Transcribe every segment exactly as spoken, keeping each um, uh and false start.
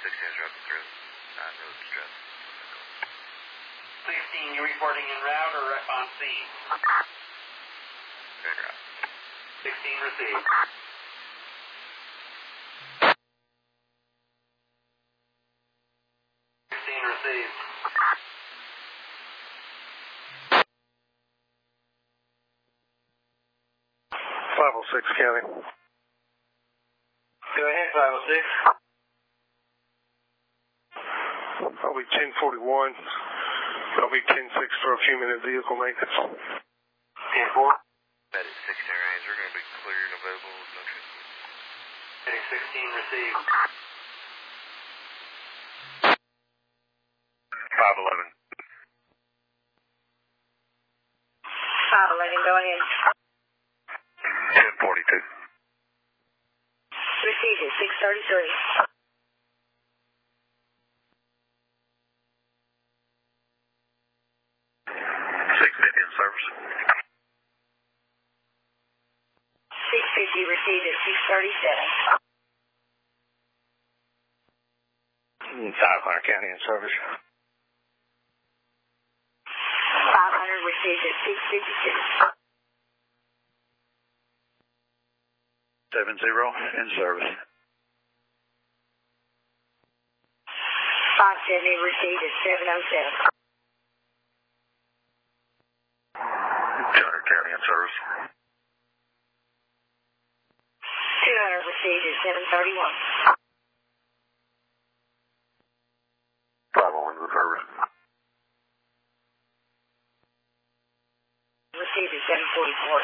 sixteen is driving through. nine road is driving. sixteen, you reporting en route or on scene? En route. sixteen received. sixteen received. five oh six County. Go ahead, five oh six. I'll be ten forty-one. I'll be ten six for a few minute vehicle maintenance. ten four. That is sixteen range. We're going to be clear and available with no traffic. Heading sixteen received. five eleven. five eleven, go ahead. ten forty-two. Received at six thirty-three. six fifty in service. six fifty received at six thirty-seven. five hundred County in service. five hundred received at six fifty-six. seven zero in service. five seventy received at seven oh seven. two hundred County in service. two hundred received at seven thirty-one. five oh one in service. Received at seven forty-four.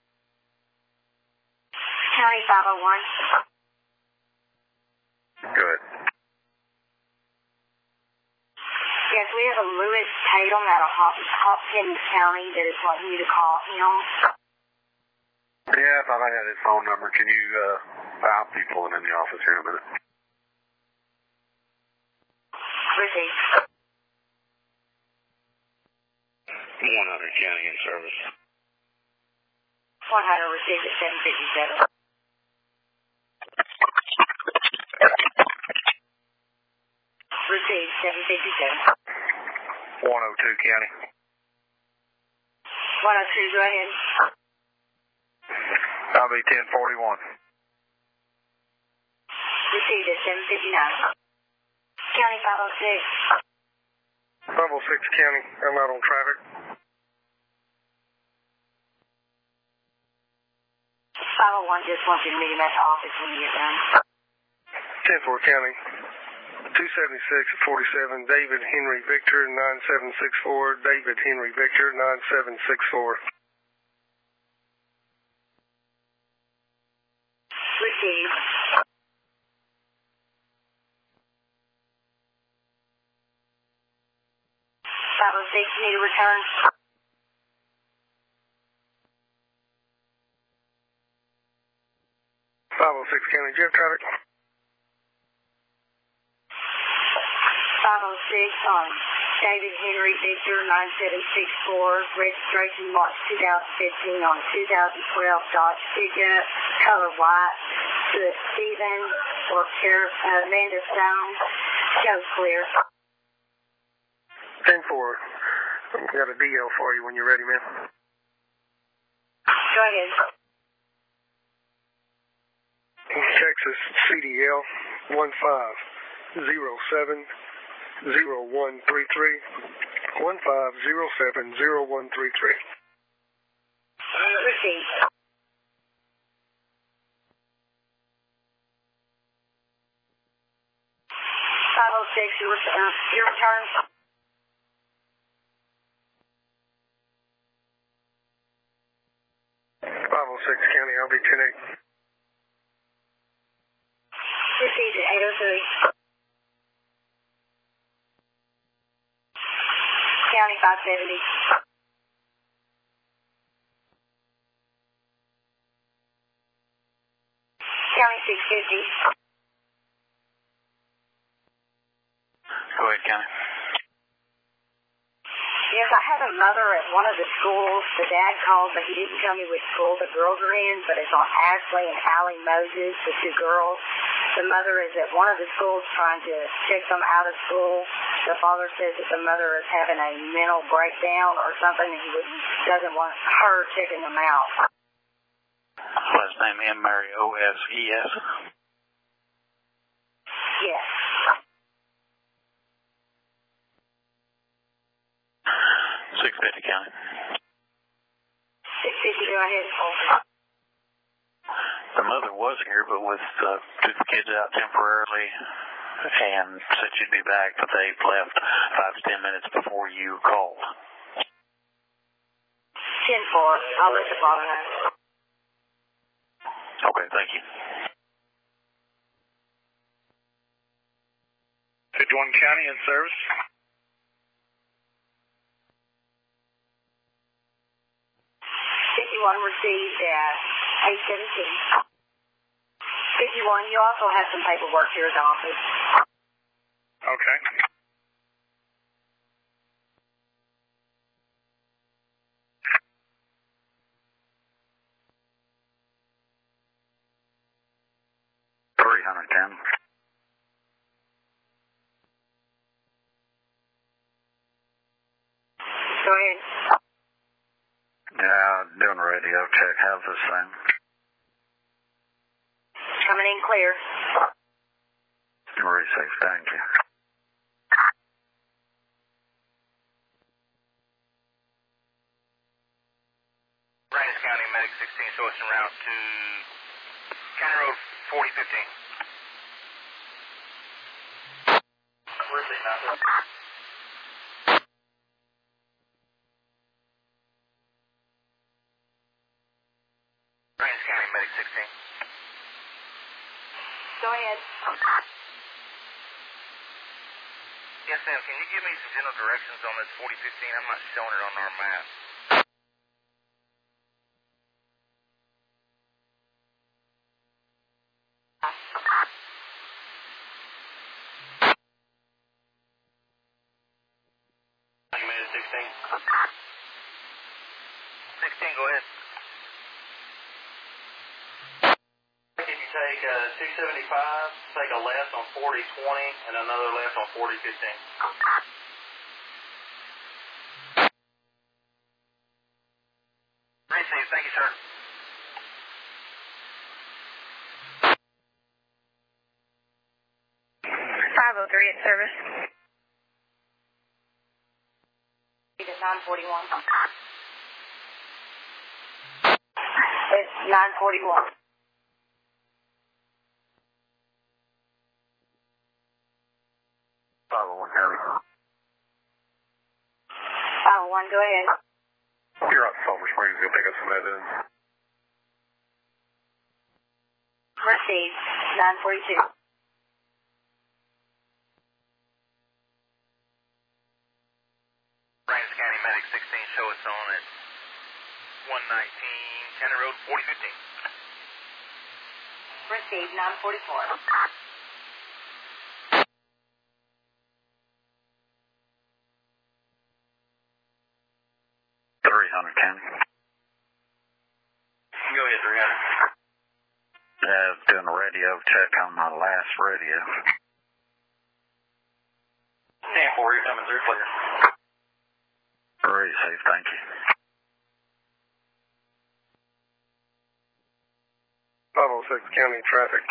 County five oh one. Good. Yes, we have a Lewis Tatum out of Hop Hopkins County that is wanting you to call him. Yeah, I thought I had his phone number. Can you, uh, I'll be pulling in the office here in a minute. Received. one hundred County in service. one hundred received at seven fifty-seven. Received seven fifty-seven. one oh two County. one oh two, go ahead. I'll be ten forty-one. Received at seven fifty-nine. County five oh six. five oh six County. I'm out on traffic. five oh one just wants you to meet him at the office when you get done. ten four County. two seventy-six forty-seven, David Henry Victor, nine seven six four, David Henry Victor, nine seven six four. Received. five oh six, need a return. five oh six County, do you have traffic? five oh six on David Henry Victor, nine seven six four, registration March two thousand fifteen on two thousand twelve Dodge pickup, color white, to Stephen or Sheriff uh, Amanda Stone. Goes clear. ten four. I've got a D L for you when you're ready, man. Go ahead. Texas C D L one five zero seven zero one three three. one five zero seven zero one three three. Received. five oh six, your, uh, your return. five oh six County, I'll be ten eight. Received at eight oh three. County five seventy. County six fifty. Go ahead, County. Yes, I had a mother at one of the schools. The dad called, but he didn't tell me which school the girls are in, but it's on Ashley and Allie Moses, the two girls. So the mother is at one of the schools trying to check them out of school. The father says that the mother is having a mental breakdown or something, and he doesn't want her checking them out. Last name M. Mary O S E S. Yes. six fifty County. six fifty, go ahead. The mother was here, but with uh, took the kids out temporarily and said she'd be back, but they left five to ten minutes before you called. ten four, I'll let the father know. Okay, thank you. fifty-one County in service. fifty-one received at eight seventeen. fifty-one, you also have some paperwork here at the office. Okay. three hundred ten. Go ahead. Yeah, doing a radio check. How's this thing? Coming in clear. Very safe, thank you. Brandon County Medic sixteen, show us en route to County Road forty fifteen. Where's the number? Brandon County Medic sixteen. Go ahead. Yes, ma'am. Can you give me some general directions on this forty fifteen? I'm not showing it on our map. Medic sixteen. sixteen, go ahead. If you take uh, two seventy-five, take a left on forty twenty, and another left on forty fifteen. Receive, thank you, sir. five oh three at service. It's nine forty-one. It's nine forty-one. five oh one County. five oh one, go ahead. You're out Sulphur Springs. Go pick up some evidence. Received. nine forty-two. Brandon County Medic sixteen, show us on at one nineteen County Road forty fifteen. Received. nine forty-four. three hundred County. Go ahead, three hundred. Yeah, I was doing a radio check on my last radio. ten four, you're coming through clear. Very safe, thank you. five oh six County traffic.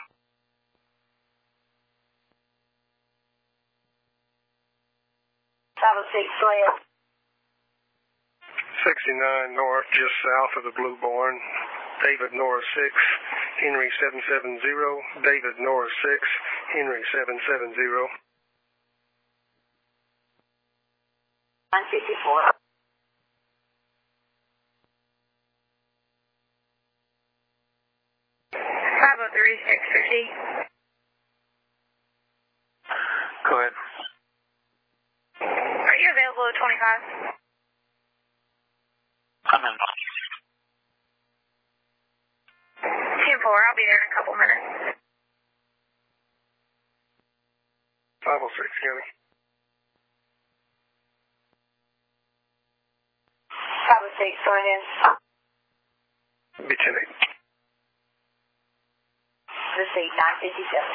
five oh six, go ahead. sixty-nine north, just south of the Blue Barn. David Norris six, Henry seven seven zero. David Norris six, Henry seven seven zero. nine fifty-four. five oh three, six fifty. Go ahead. Are you available at twenty-five? I'm in. ten four, I'll be there in a couple minutes. five oh six County. five oh six, go ahead. Bitchin eight. receipt nine fifty-seven.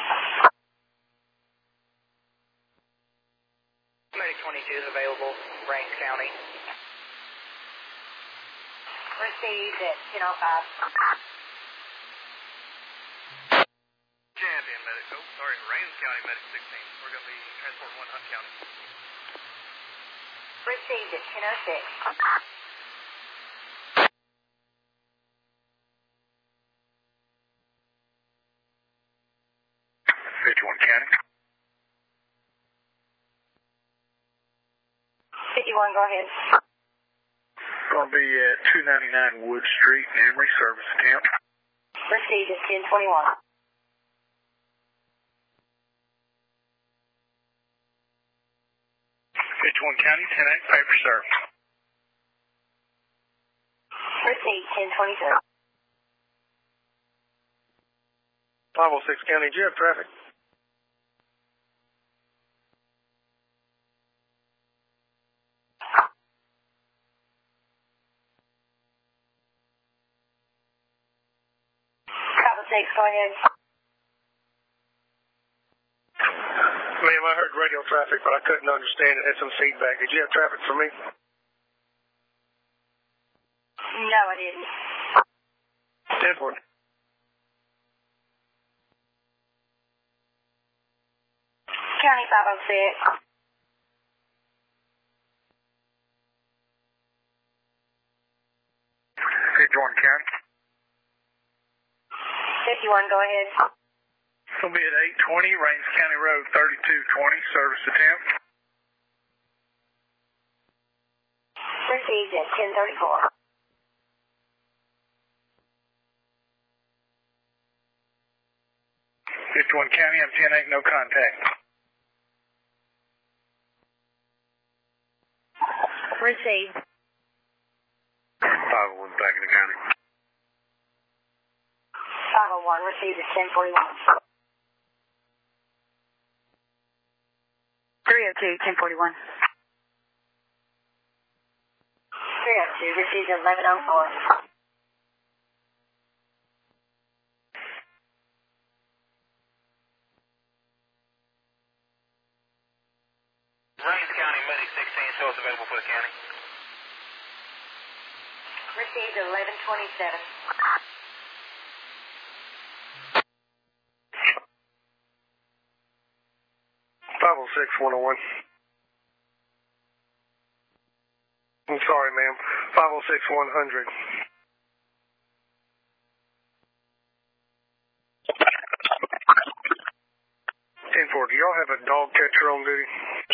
Medic twenty-two is available, Rains County. Received at ten oh five. Champion Medic, oh, sorry, Rains County Medic sixteen. We're going to be transporting one Hunt County. Received at ten oh six. fifty-one County. fifty-one, go ahead. Going to be at two ninety-nine Wood Street, Emory, service attempt. Received at ten twenty-one. fifty-one County, ten eight, paper serve. Received ten twenty-two. five oh six County, do you have traffic? five oh six, go ahead. Ma'am, I heard radio traffic, but I couldn't understand it. Had some feedback. Did you have traffic for me? No, I didn't. ten four. County five oh six. fifty-one County. fifty-one, go ahead. It's going to be at eight twenty, Rains County Road, thirty-two twenty, service attempt. Received at ten thirty-four. fifty-one County, I'm ten eight, no contact. Received. five oh one, back in the county. five oh one, received at ten forty-one. three oh two, ten forty-one. three oh two, received at eleven oh four. Rains County Medic sixteen, show us available for the county. Received at eleven twenty-seven. five oh six, one oh one. I'm sorry, ma'am. five oh six, one hundred. ten four, do y'all have a dog catcher on duty?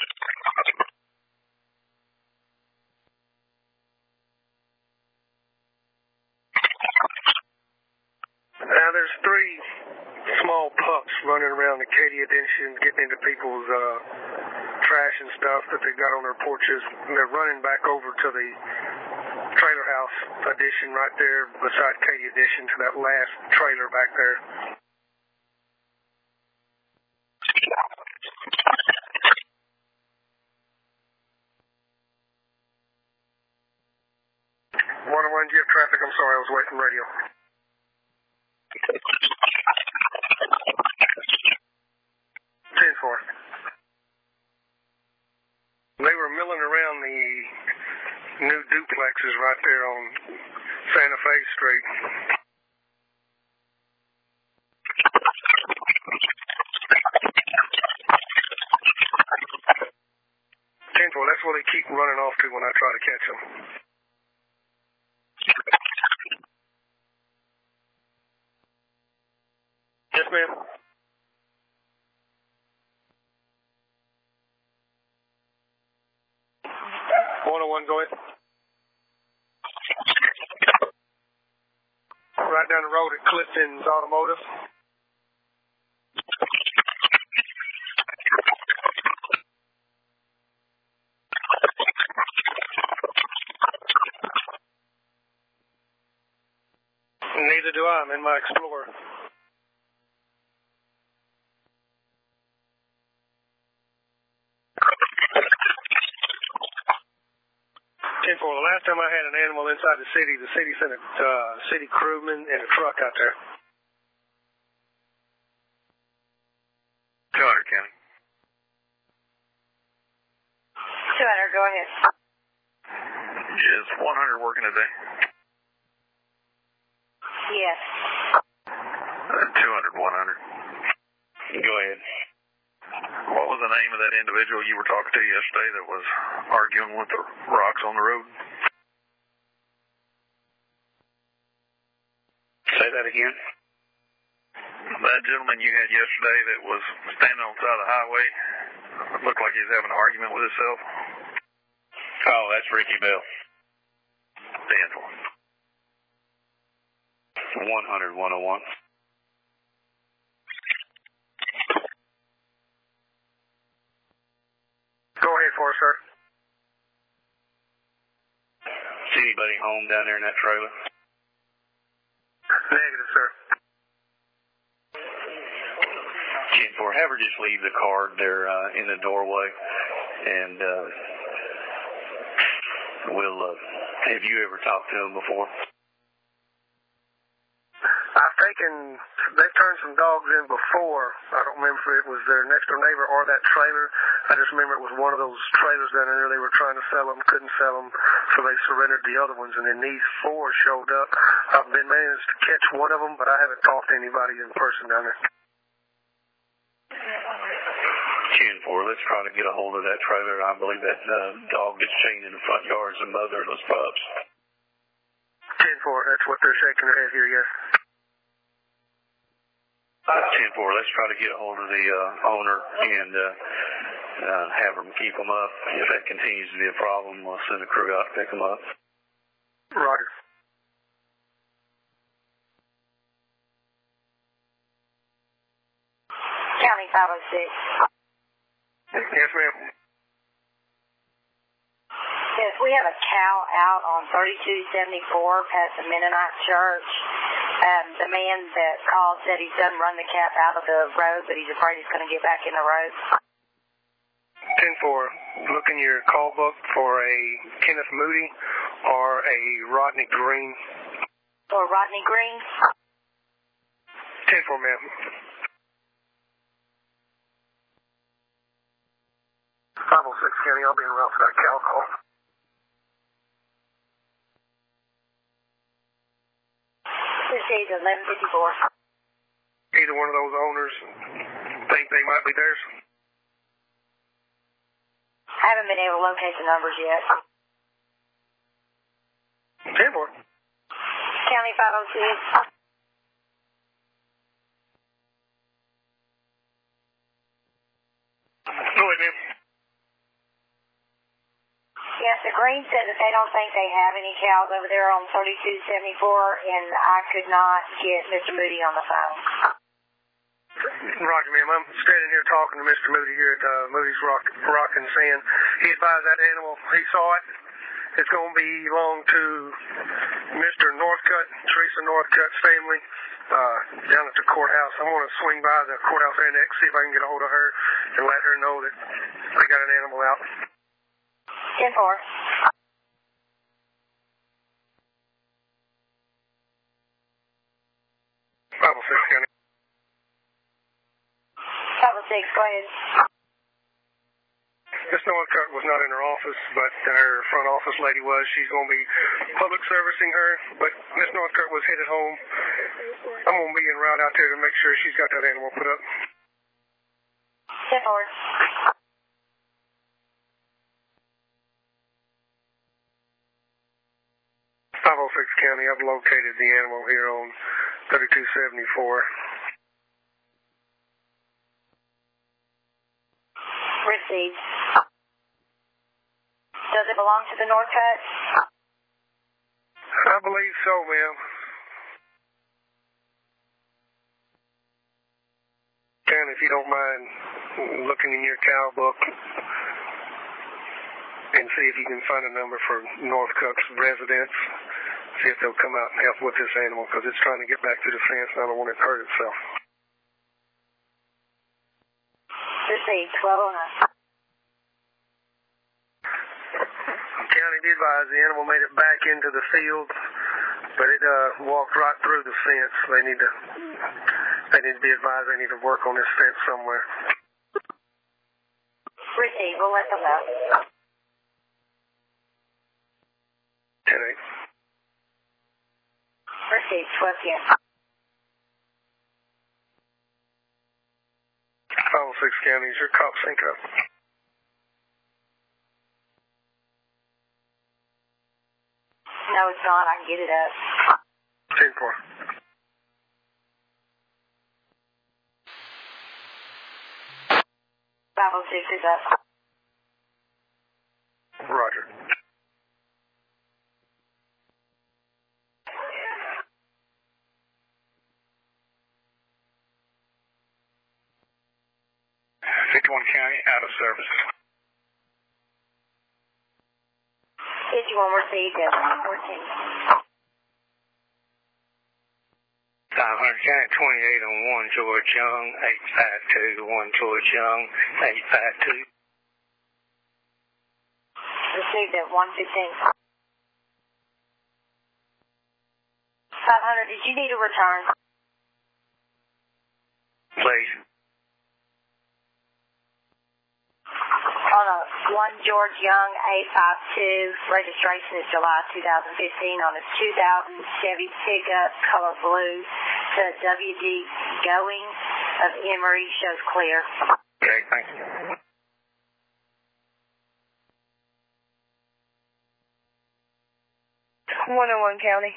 Now, there's three small pups running around Acadia Addition, getting into people's uh, trash and stuff that they got on their porches. And they're running back over to the trailer house addition right there beside Acadia Addition, to that last trailer back there. one oh one, do you have traffic? I'm sorry, I was waiting radio. ten four. They were milling around the new duplexes right there on Santa Fe Street. ten four, that's where they keep running off to when I try to catch them. Yes, ma'am. one oh one, go ahead. Right down the road at Clifton's Automotive. Neither do I. I'm in my Explorer. ten four, the last time I had an animal inside the city, the city sent a uh, city crewman and a truck out there. go ahead. Is one hundred working today? Yes. Uh, two hundred, one hundred. Go ahead. What was the name of that individual you were talking to yesterday that was arguing with the rocks on the road? Say that again. That gentleman you had yesterday that was standing on the side of the highway, looked like he was having an argument with himself. Oh, that's Ricky Bell. ten four. one hundred, one oh one. Go ahead for us, sir. See anybody home down there in that trailer? Negative, sir. ten four, have her just leave the card there uh, in the doorway, and uh, we'll, uh, have you ever talked to them before? I've taken, they've turned some dogs in before. I don't remember if it was their next door neighbor or that trailer. I just remember it was one of those trailers down there. They were trying to sell them, couldn't sell them, so they surrendered the other ones, and then these four showed up. I've been managed to catch one of them, but I haven't talked to anybody in person down there. ten four, let's try to get a hold of that trailer. I believe that uh, dog that's chained in the front yard is the mother of those pups. ten four, that's what they're shaking their head here, yes. ten four, let's try to get a hold of the uh, owner and uh, uh, have them keep them up. If that continues to be a problem, we'll send a crew out to pick them up. Roger. County five oh six. Yes, ma'am. Yes, we have a cow out on thirty-two seventy-four past the Mennonite Church. Um, the man that called said he's done run the calf out of the road, but he's afraid he's going to get back in the road. ten four, look in your call book for a Kenneth Moody or a Rodney Green. Or Rodney Green? ten four, ma'am. five oh six County, I'll be en route for that cow call. Received eleven fifty-four. Either one of those owners think they might be theirs? I haven't been able to locate the numbers yet. ten four. County five oh six. Go ahead, ma'am. Yes, the Green said that they don't think they have any cows over there on thirty-two seventy-four, and I could not get Mister Moody on the phone. Roger, ma'am. I'm standing here talking to Mister Moody here at uh, Moody's Rock, Rock and Sand. He advised that animal, he saw it. It's going to belong to Mister Northcutt, Teresa Northcutt's family, uh, down at the courthouse. I'm going to swing by the courthouse annex, see if I can get a hold of her, and let her know that they got an animal out. ten four. five oh six County. five oh six, go ahead. Miss Northcutt was not in her office, but her front office lady was. She's going to be public servicing her, but Miss Northcutt was headed home. I'm going to be en route out there to make sure she's got that animal put up. ten four. five oh six County, I've located the animal here on thirty-two seventy-four. Received. Does it belong to the Northcutts? I believe so, ma'am. Ken, if you don't mind looking in your cow book and see if you can find a number for Northcutt's residence, see if they'll come out and help with this animal, because it's trying to get back to the fence and I don't want it to hurt itself. Received. twelve oh nine. County did advise the animal made it back into the field, but it uh, walked right through the fence. They need to, they need to be advised they need to work on this fence somewhere. Received. We'll let them know. again. five oh six County, is your cop sync up? No, it's not. I can get it up. ten four. five oh six is up. Roger. fifty-one County, out of service. fifty-one received at one fourteen. five hundred County, twenty-eight on one George Young, eight five two, one George Young, eight five two. Received at one fifteen. five hundred, did you need a return? Please. On a one George Young, eight five two, registration is July two thousand fifteen on a two thousand Chevy pickup, color blue, to W D Going of Emory, shows clear. Okay, thank you. one oh one County.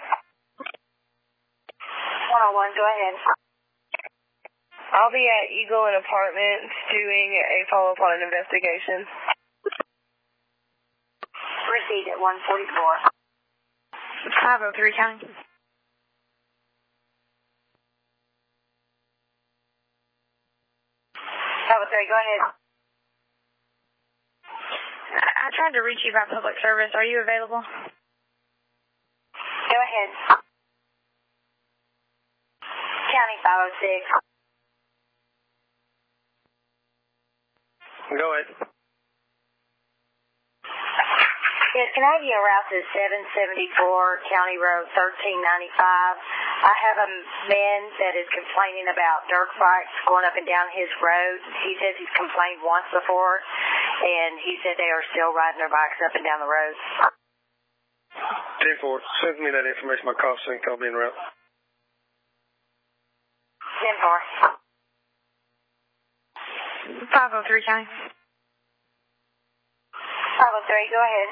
one oh one, go ahead. I'll be at Eagle and Apartments doing a follow-up on an investigation. Received at one forty-four. five oh three County. five oh three, go ahead. I tried to reach you by public service. Are you available? Go ahead. County five oh six. Go ahead. Yes, can I have you route to seven seventy-four County Road thirteen ninety-five? I have a man that is complaining about dirt bikes going up and down his road. He says he's complained once before, and he said they are still riding their bikes up and down the road. ten four, send me that information. My cop sync, I'll be en route. ten four. five oh three County. five oh three, go ahead.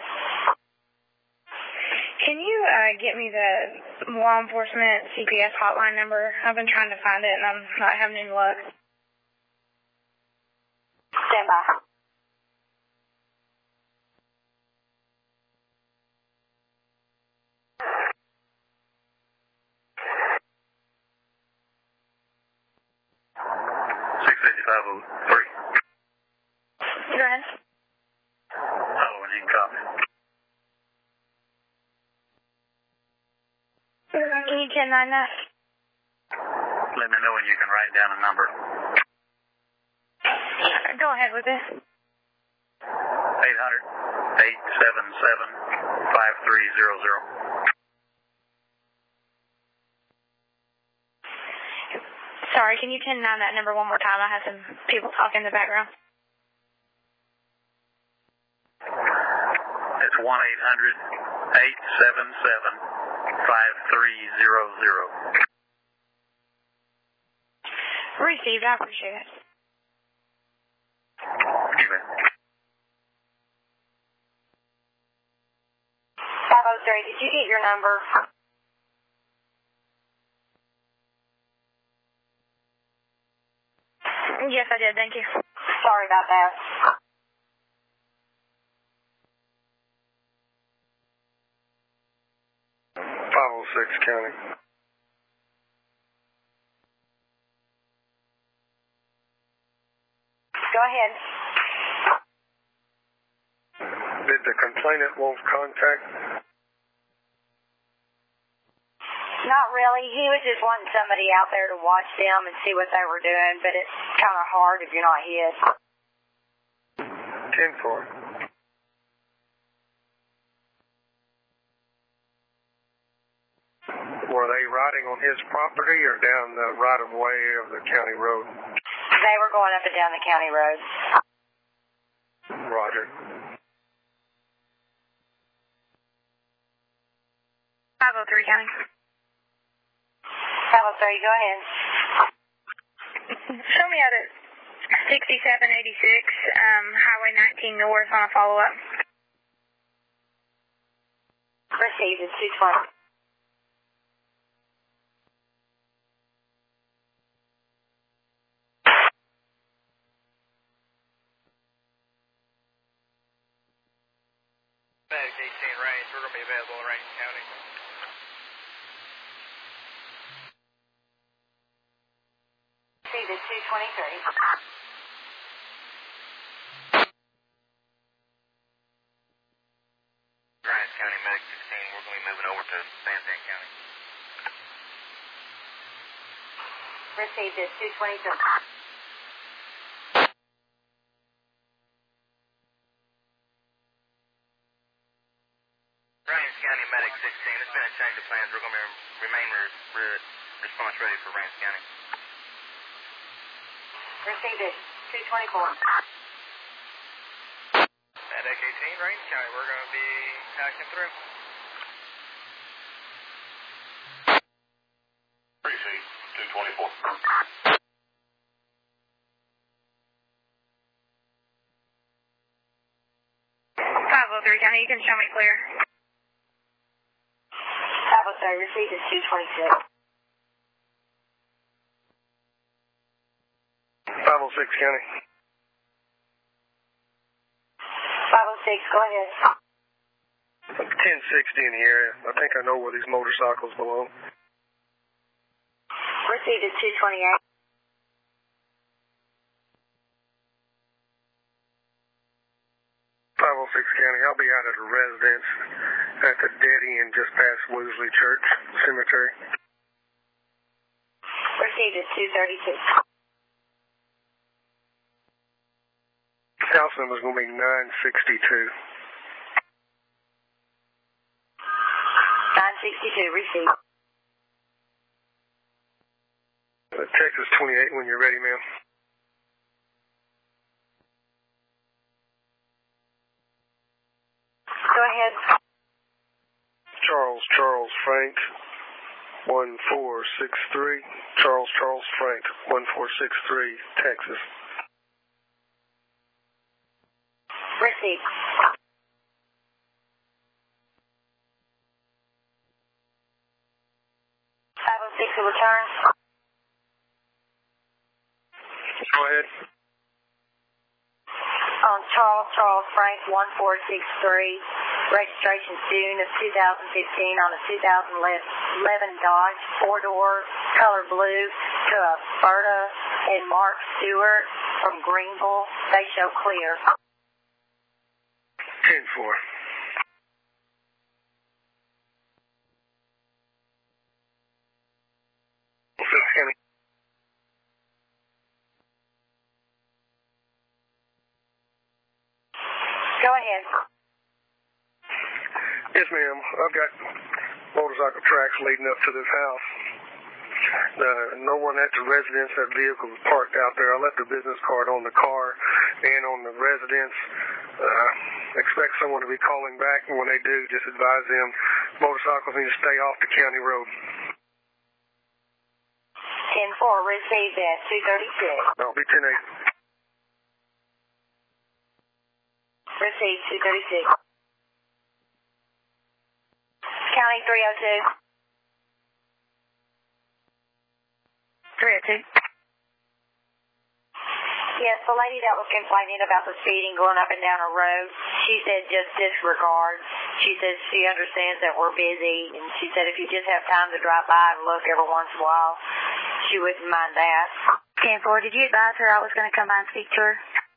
Can you uh, get me the law enforcement C P S hotline number? I've been trying to find it and I'm not having any luck. Stand by. six fifty-five oh three. Go ahead. Oh, and you can copy. Can you ten nine that? Let me know when you can write down a number. Go ahead with it. eight hundred, eight seven seven, five three zero zero. Sorry, can you ten nine that number one more time? I have some people talking in the background. It's one eight hundred, eight seven seven, five three zero zero. Received, I appreciate it. You bet. five oh three, did you get your number? Yes, I did. Thank you. Sorry about that. five oh six County. Go ahead. Did the complainant want contact? Not really. He was just wanting somebody out there to watch them and see what they were doing, but it's kind of hard if you're not his. ten four. Were they riding on his property or down the right-of-way of the county road? They were going up and down the county road. Roger. five oh three County. five oh three, go ahead. Show me out at sixty-seven eighty-six, um, Highway nineteen North on a follow-up. Received at two twenty. Medic eighteen range, we're going to be available in Rankin County. Received at two twenty-three. Grimes County, Medic sixteen, we're going to be moving over to San San County. Received at two twenty-three. Grimes County, Medic sixteen, there's been a change of plans. We're going to be, remain re, re, response ready for Grimes County. Received at two twenty-four. Medic eighteen, Rankin County, we're going to be hacking through. Appreciate two twenty-four. five oh three, County, you can show me clear. five oh three, received at two twenty-six. five oh six, County. five oh six, go ahead. ten sixty in the area. I think I know where these motorcycles belong. Received at two twenty-eight. five oh six, County. I'll be out at a residence at the dead end just past Woosley Church Cemetery. Received at two thirty-six. House number's going to be nine sixty-two. nine sixty-two, received. Uh, Texas twenty-eight when you're ready, ma'am. Go ahead. Charles, Charles, Frank, one four six three. Charles, Charles, Frank, one four six three, Texas. Received. five oh six, a return. Go ahead. On Charles, Charles, Frank, one four six three. Registration June of two thousand fifteen on a two thousand eleven Dodge four-door, color blue, to a Berta and Mark Stewart from Greenville. They show clear. ten four. County. Go ahead. Yes, ma'am. I've got motorcycle tracks leading up to this house. Uh, no one at the residence. That vehicle was parked out there. I left a business card on the car and on the residence. Uh, expect someone to be calling back, and when they do, just advise them motorcycles need to stay off the county road. ten four, received at two thirty-six. I'll be ten eight. Received two thirty-six. County three oh two. three oh two. Yes, the lady that was complaining about the speeding going up and down a road, she said just disregard. She says she understands that we're busy, and she said if you just have time to drive by and look every once in a while, she wouldn't mind that. ten four, did you advise her I was going to come by and speak to her?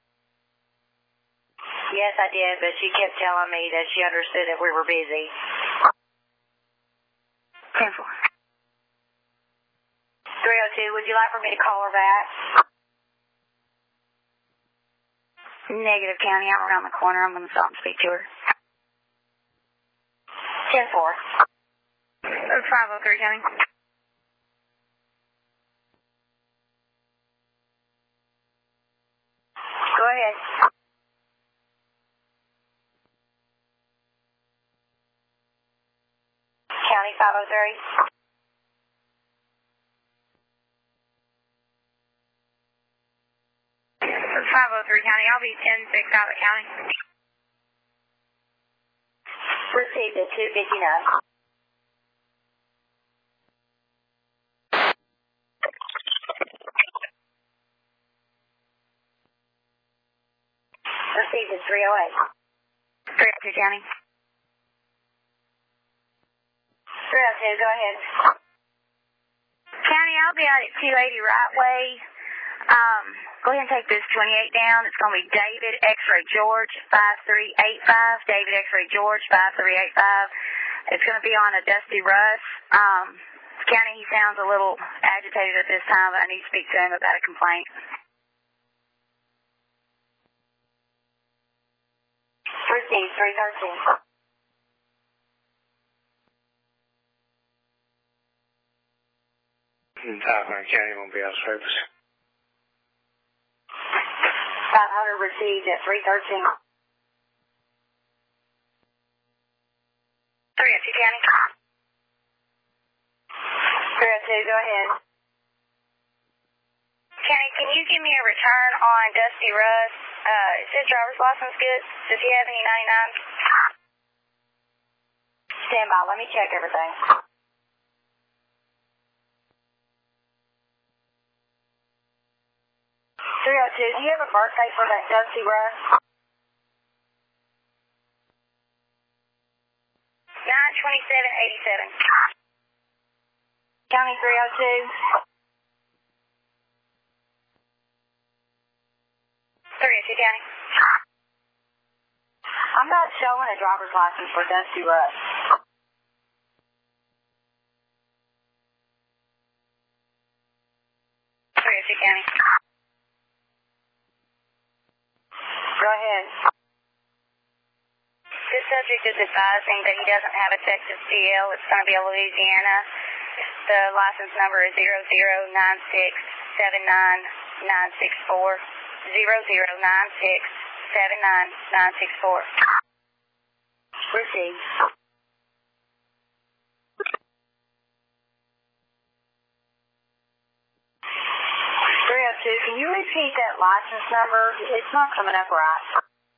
Yes, I did, but she kept telling me that she understood that we were busy. ten four. three oh two, would you like for me to call her back? Negative, County. I'm around the corner. I'm going to stop and speak to her. ten four. five oh three, County. Go ahead. County five oh three. three County. I'll be ten six out of the county. Received at two fifty-nine. Received at three oh eight. three oh two County. three oh two, go ahead. County, I'll be out at two eighty right way. Um, go ahead and take this twenty-eight down. It's going to be David X-Ray George five three eight five. David X-Ray George five three eight five. It's going to be on a Dusty Russ. Um, County, he sounds a little agitated at this time, but I need to speak to him about a complaint. Received three thirteen. five hundred County won't be out of service. five hundred received at three thirteen. three oh two County. three oh two, go ahead. County, can you give me a return on Dusty Russ? Uh, is his driver's license good? Does he have any ninety-nines? Stand by, let me check everything. three oh two, do you have a birthday for that Dusty Russ? nine twenty-seven eighty-seven. County three oh two. three oh two County. I'm not showing a driver's license for Dusty Russ. three oh two County. Go ahead. This subject is advising that he doesn't have a Texas C L. It's going to be a Louisiana. The license number is zero zero nine six seven nine nine six four. zero zero nine six seven nine nine six four. Received. three oh two, can you repeat that license number? It's not coming up right.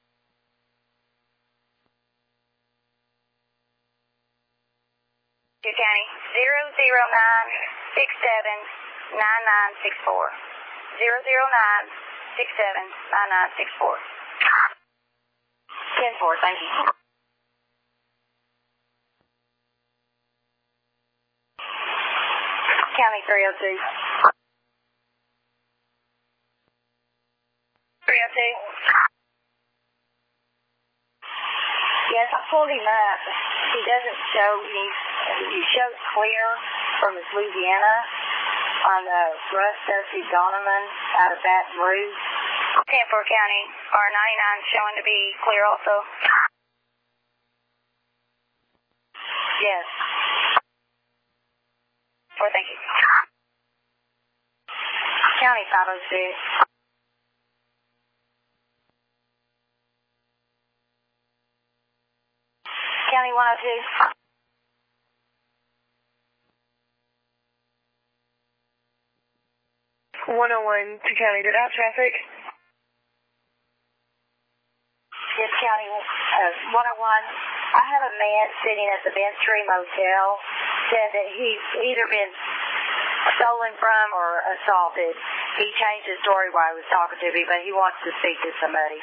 two County. zero zero nine six seven nine nine six four. zero zero nine six seven nine nine six four. ten four, thank you. County three oh two. three oh two. Yes, I pulled him up. He doesn't show, he, he shows clear from his Louisiana on the Russ Dusty Donovan out of Baton Rouge. ten four County. R ninety-nine showing to be clear also. Yes. four, thank you. County five oh six. County one oh two. one oh one to County. Did I have traffic? Yes, County uh, one oh one. I have a man sitting at the Bench Tree Motel. Said that he's either been stolen from or assaulted. He changed his story while he was talking to me, but he wants to speak to somebody.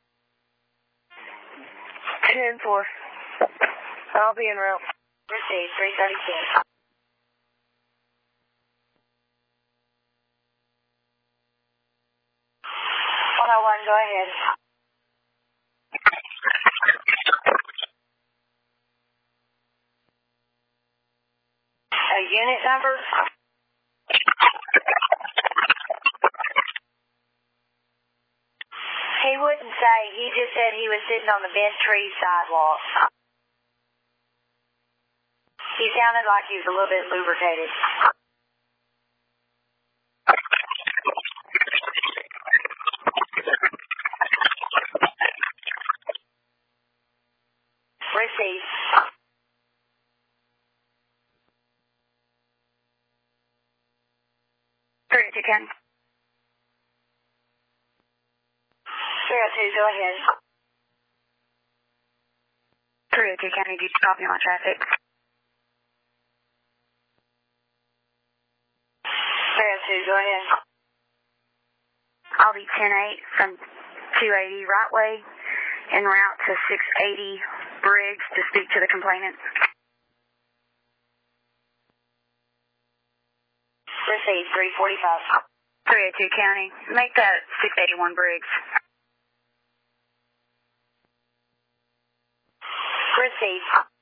ten four. I'll be en route. Received, three thirty-six. one oh one, go ahead. A unit number? He wouldn't say. He just said he was sitting on the Bench Tree sidewalk. He sounded like he was a little bit lubricated. Received. three oh two County. two, go ahead. three oh two County, do you copy on traffic? three oh two, go ahead. I'll be ten eight from two eighty right way en route to six eighty Briggs to speak to the complainant. Receive, three forty-five. three oh two County, make that six eighty-one Briggs. Receive.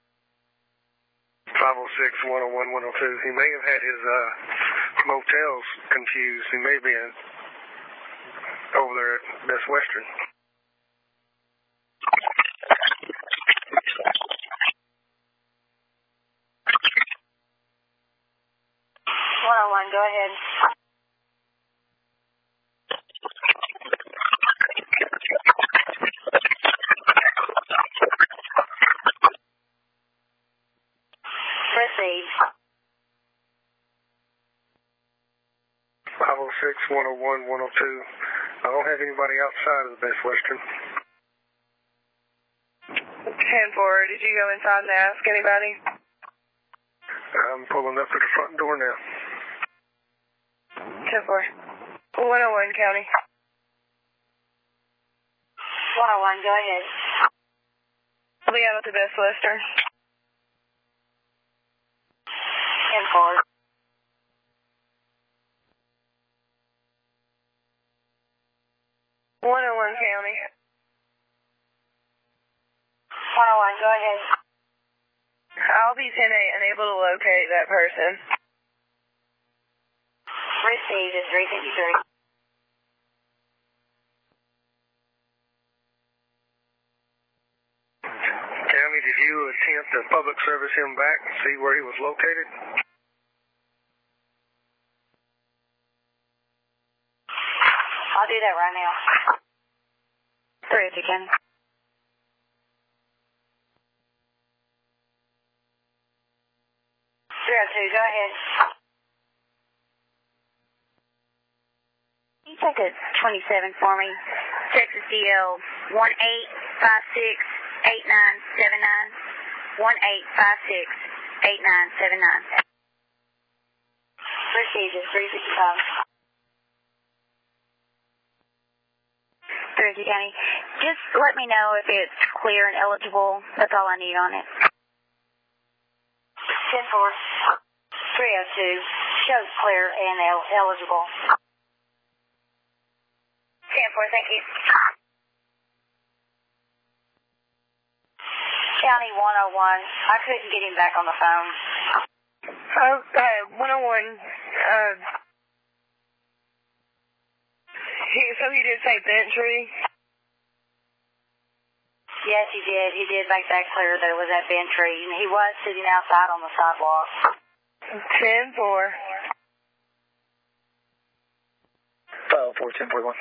five oh six, one oh one, one oh two. He may have had his uh, motels confused. He may be in, over there at Best Western. one oh one, go ahead. Receive. five oh six, one oh one, one oh two. I don't have anybody outside of the Best Western. ten four, did you go inside and ask anybody? I'm pulling up to the front door now. ten four. one oh one County. one oh one, go ahead. I'll be out at the Best Western. ten four. one oh one County. one oh one, go ahead. I'll be ten eight, unable to locate that person. Received is three fifty-three. County, did you attempt to public service him back and see where he was located? I'll do that right now. three oh two County. three oh two, go ahead. Can you take a twenty-seven for me? Texas D L one eight five six eight nine seven nine. one eight five six eight nine seven nine. Received is three fifty-five. three oh two County. Just let me know if it's clear and eligible. That's all I need on it. ten four. three oh two. Shows clear and el eligible. ten four, thank you. County one oh one. I couldn't get him back on the phone. Oh, uh, one oh one, uh, he, so he did say Bentry? Yes, he did. He did make that clear that it was at Bentry, and he was sitting outside on the sidewalk. ten four. five oh four, ten forty-one.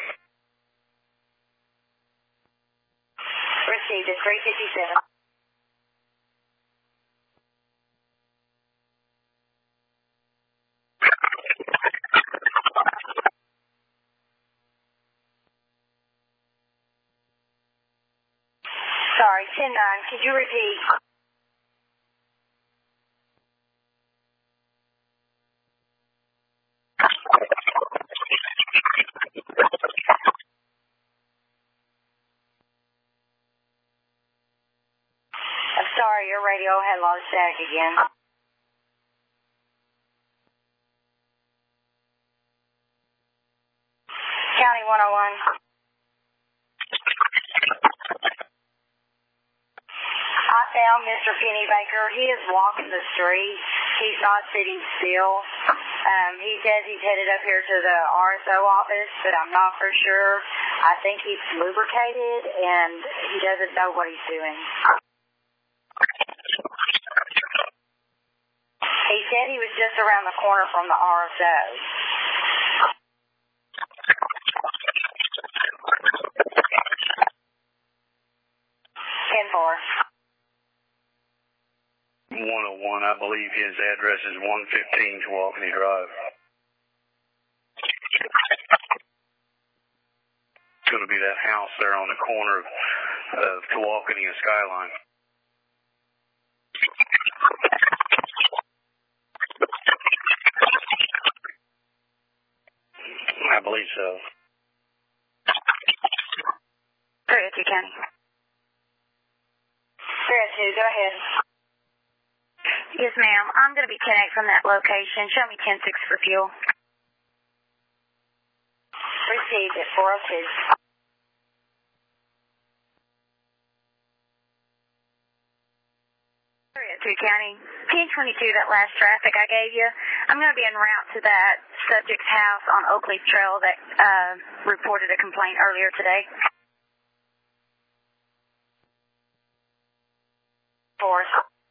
Received is three fifty-seven. Sorry, ten nine. Could you repeat? I'm sorry, your radio had a lot of static again. County one oh one. I found Mister Pennybaker. He is walking the street. He's not sitting still. Um, he says he's headed up here to the R S O office, but I'm not for sure. I think he's lubricated, and he doesn't know what he's doing. He said he was just around the corner from the R S O. ten four. one oh one, I believe his address is one fifteen Chewalkney Drive. It's going to be that house there on the corner of, of Tawakoni and Skyline. I believe so. three oh two County. three oh two, go ahead. Yes, ma'am. I'm going to be ten eight from that location. Show me ten six for fuel. Received at four oh two. three oh two County. ten twenty-two, that last traffic I gave you. I'm going to be en route to that subject's house on Oakleaf Trail that uh, reported a complaint earlier today. Four.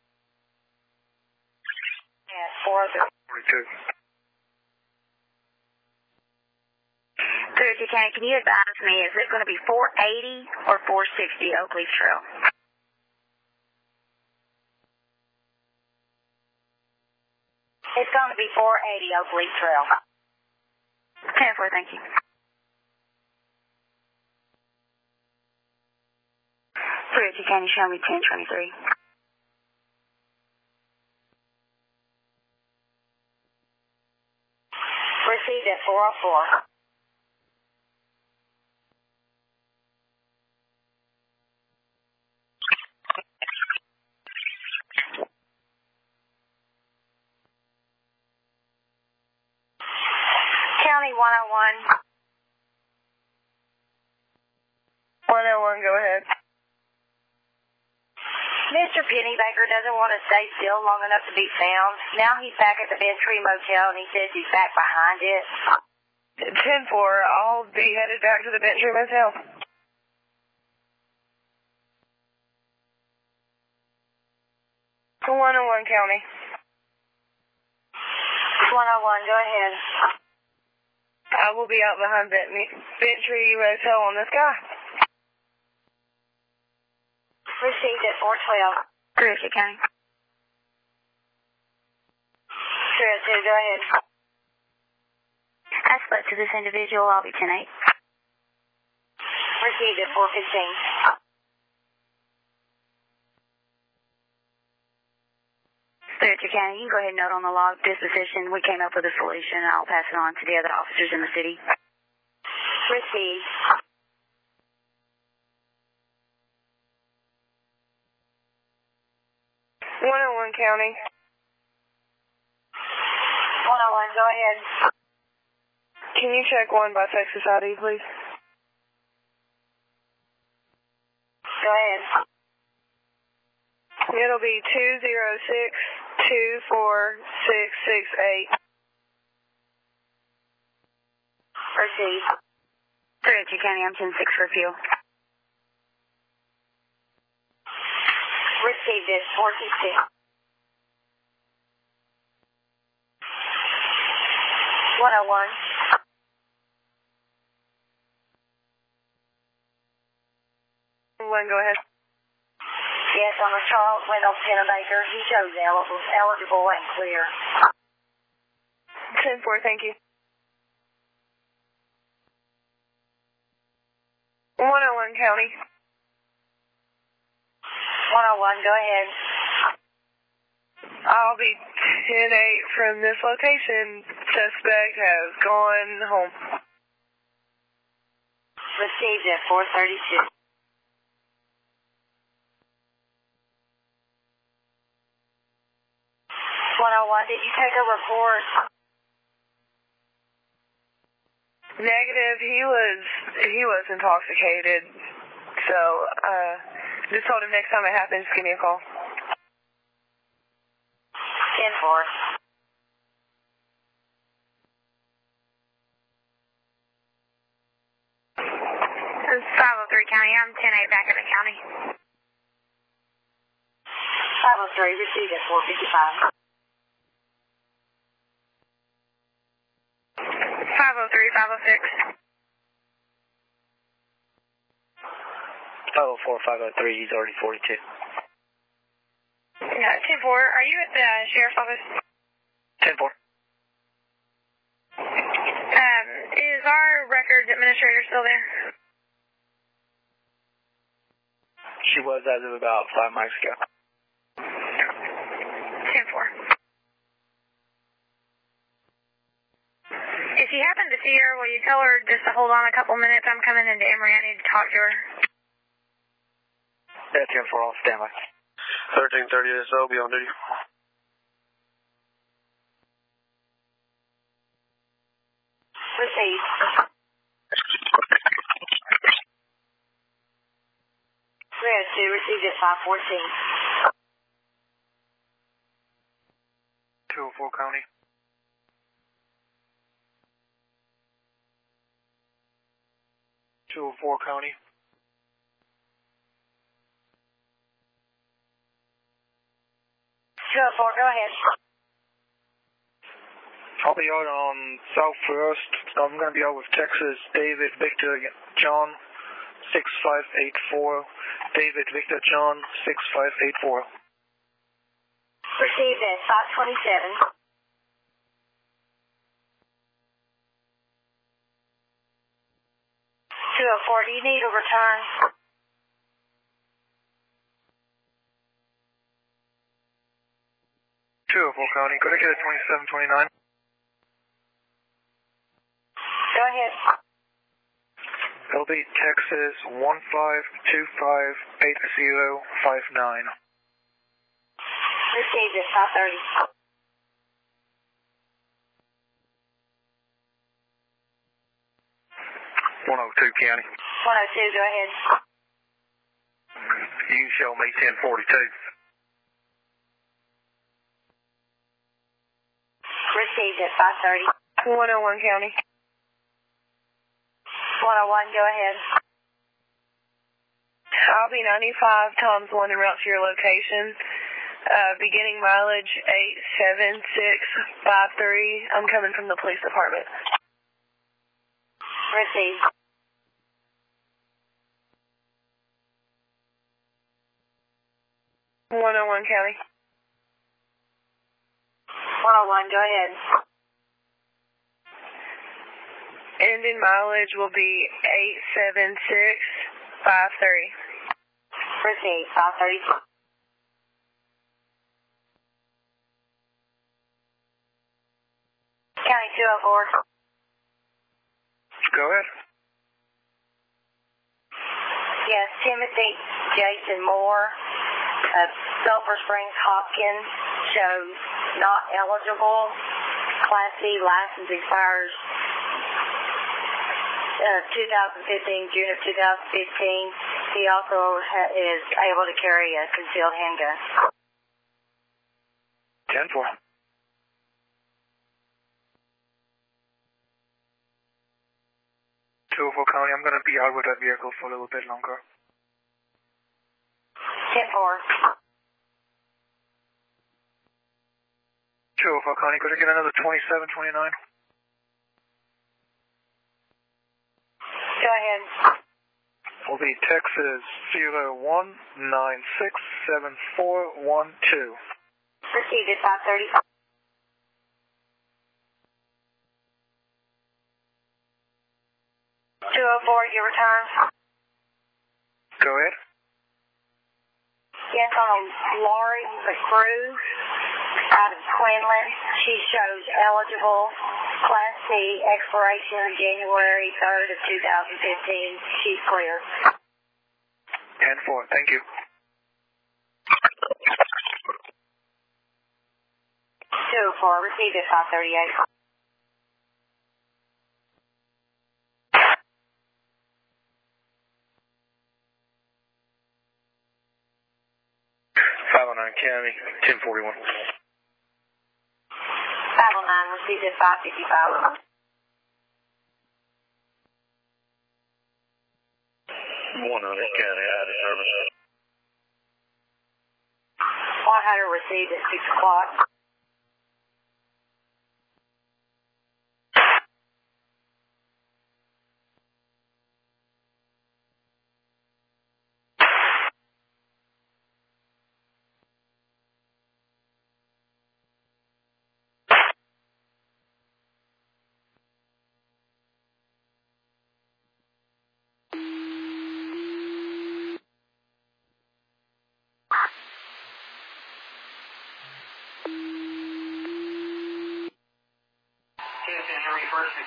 Yeah, four oh two. forty-two. three oh two County, can you advise me, is it going to be four eighty or four sixty Oakleaf Trail? It's going to be four eighty Oakleaf Trail. ten four, thank you. three oh two County, show me ten twenty-three. Received at four oh four. County one oh one. one oh one, go ahead. Mister Pennybaker doesn't want to stay still long enough to be found. Now he's back at the Bentry Motel and he says he's back behind it. ten four, I'll be headed back to the Bentry Motel. one oh one County. one oh one, go ahead. I will be out behind Bentry, Bentry Motel on this guy. Received at four twelve. three oh two County. three oh two, go ahead. I spoke to this individual. I'll be ten eight. Received at four fifteen. three oh two County, you can go ahead and note on the log disposition. We came up with a solution. I'll pass it on to the other officers in the city. Received. one oh one County. one oh one, go ahead. Can you check one by Texas I D, please? Go ahead. It'll be two zero six two four six six eight. Received. three oh two County, I'm ten six for fuel. Received at forty-two. one oh one. One, go ahead. Yes, on the Charles Wendell Pennybaker. He shows eligible, eligible and clear. ten four, thank you. one oh one County. one oh one, go ahead. I'll be ten eight from this location. Suspect has gone home. Received at four thirty-two. one oh one, did you take a report? Negative. He was he was intoxicated. So, uh, just told him next time it happens, give me a call. ten four. This is five oh three County. I'm ten eight back in the county. five oh three, received at four fifty-five. five oh three, five oh six. five oh four, five oh three, he's already forty-two. Yeah, ten four, are you at the uh, sheriff's office? ten four. Um, is our records administrator still there? She was as of about five mics ago. ten four. If you happen to see her, will you tell her just to hold on a couple minutes? I'm coming into Emory. I need to talk to her. Yeah, ten four, I'll stand by. thirteen thirty S O, be on duty. Receive. three oh two, received at five fourteen. two oh four County. two oh four County. two oh four, go ahead. I'll be out on Southwest. I'm going to be out with Texas David Victor John six five eight four. David Victor John six five eight four. Received at five twenty-seven. two oh four, do you need a return? two oh four County, could I get a twenty-seven twenty-nine? Go ahead. L B Texas one five two five eight zero five nine. Received at five thirty. one oh two County. one oh two, go ahead. You show me ten forty-two. Received at five thirty. one oh one County. one oh one, go ahead. I'll be ninety-five times one en route to your location. Uh, beginning mileage eight seven six five three. I'm coming from the police department. Received. one oh one County. one oh one, go ahead. Ending mileage will be eight seven six five three. Received, five thirty. County two oh four. Go ahead. Yes, Timothy Jason Moore of Sulphur Springs, Hopkins, shows not eligible. Class C license expires uh, twenty fifteen, June of twenty fifteen. He also ha- is able to carry a concealed handgun. ten four. two oh four County, I'm going to be out with that vehicle for a little bit longer. ten four. two oh four County, could I get another twenty-seven twenty-nine? Go ahead. Will be Texas zero one nine six seven four one two. Received at five thirty. two oh four, your return. Go ahead. Yes, on Laurie McBrew out of Quinlan. She shows eligible. Class C, expiration January third of two thousand fifteen. She's clear. ten four, thank you. two oh four, received at five thirty-eight. five oh nine County, ten forty-one. five oh nine, received at five fifty-five. one hundred County, out of service. one hundred received at six o'clock.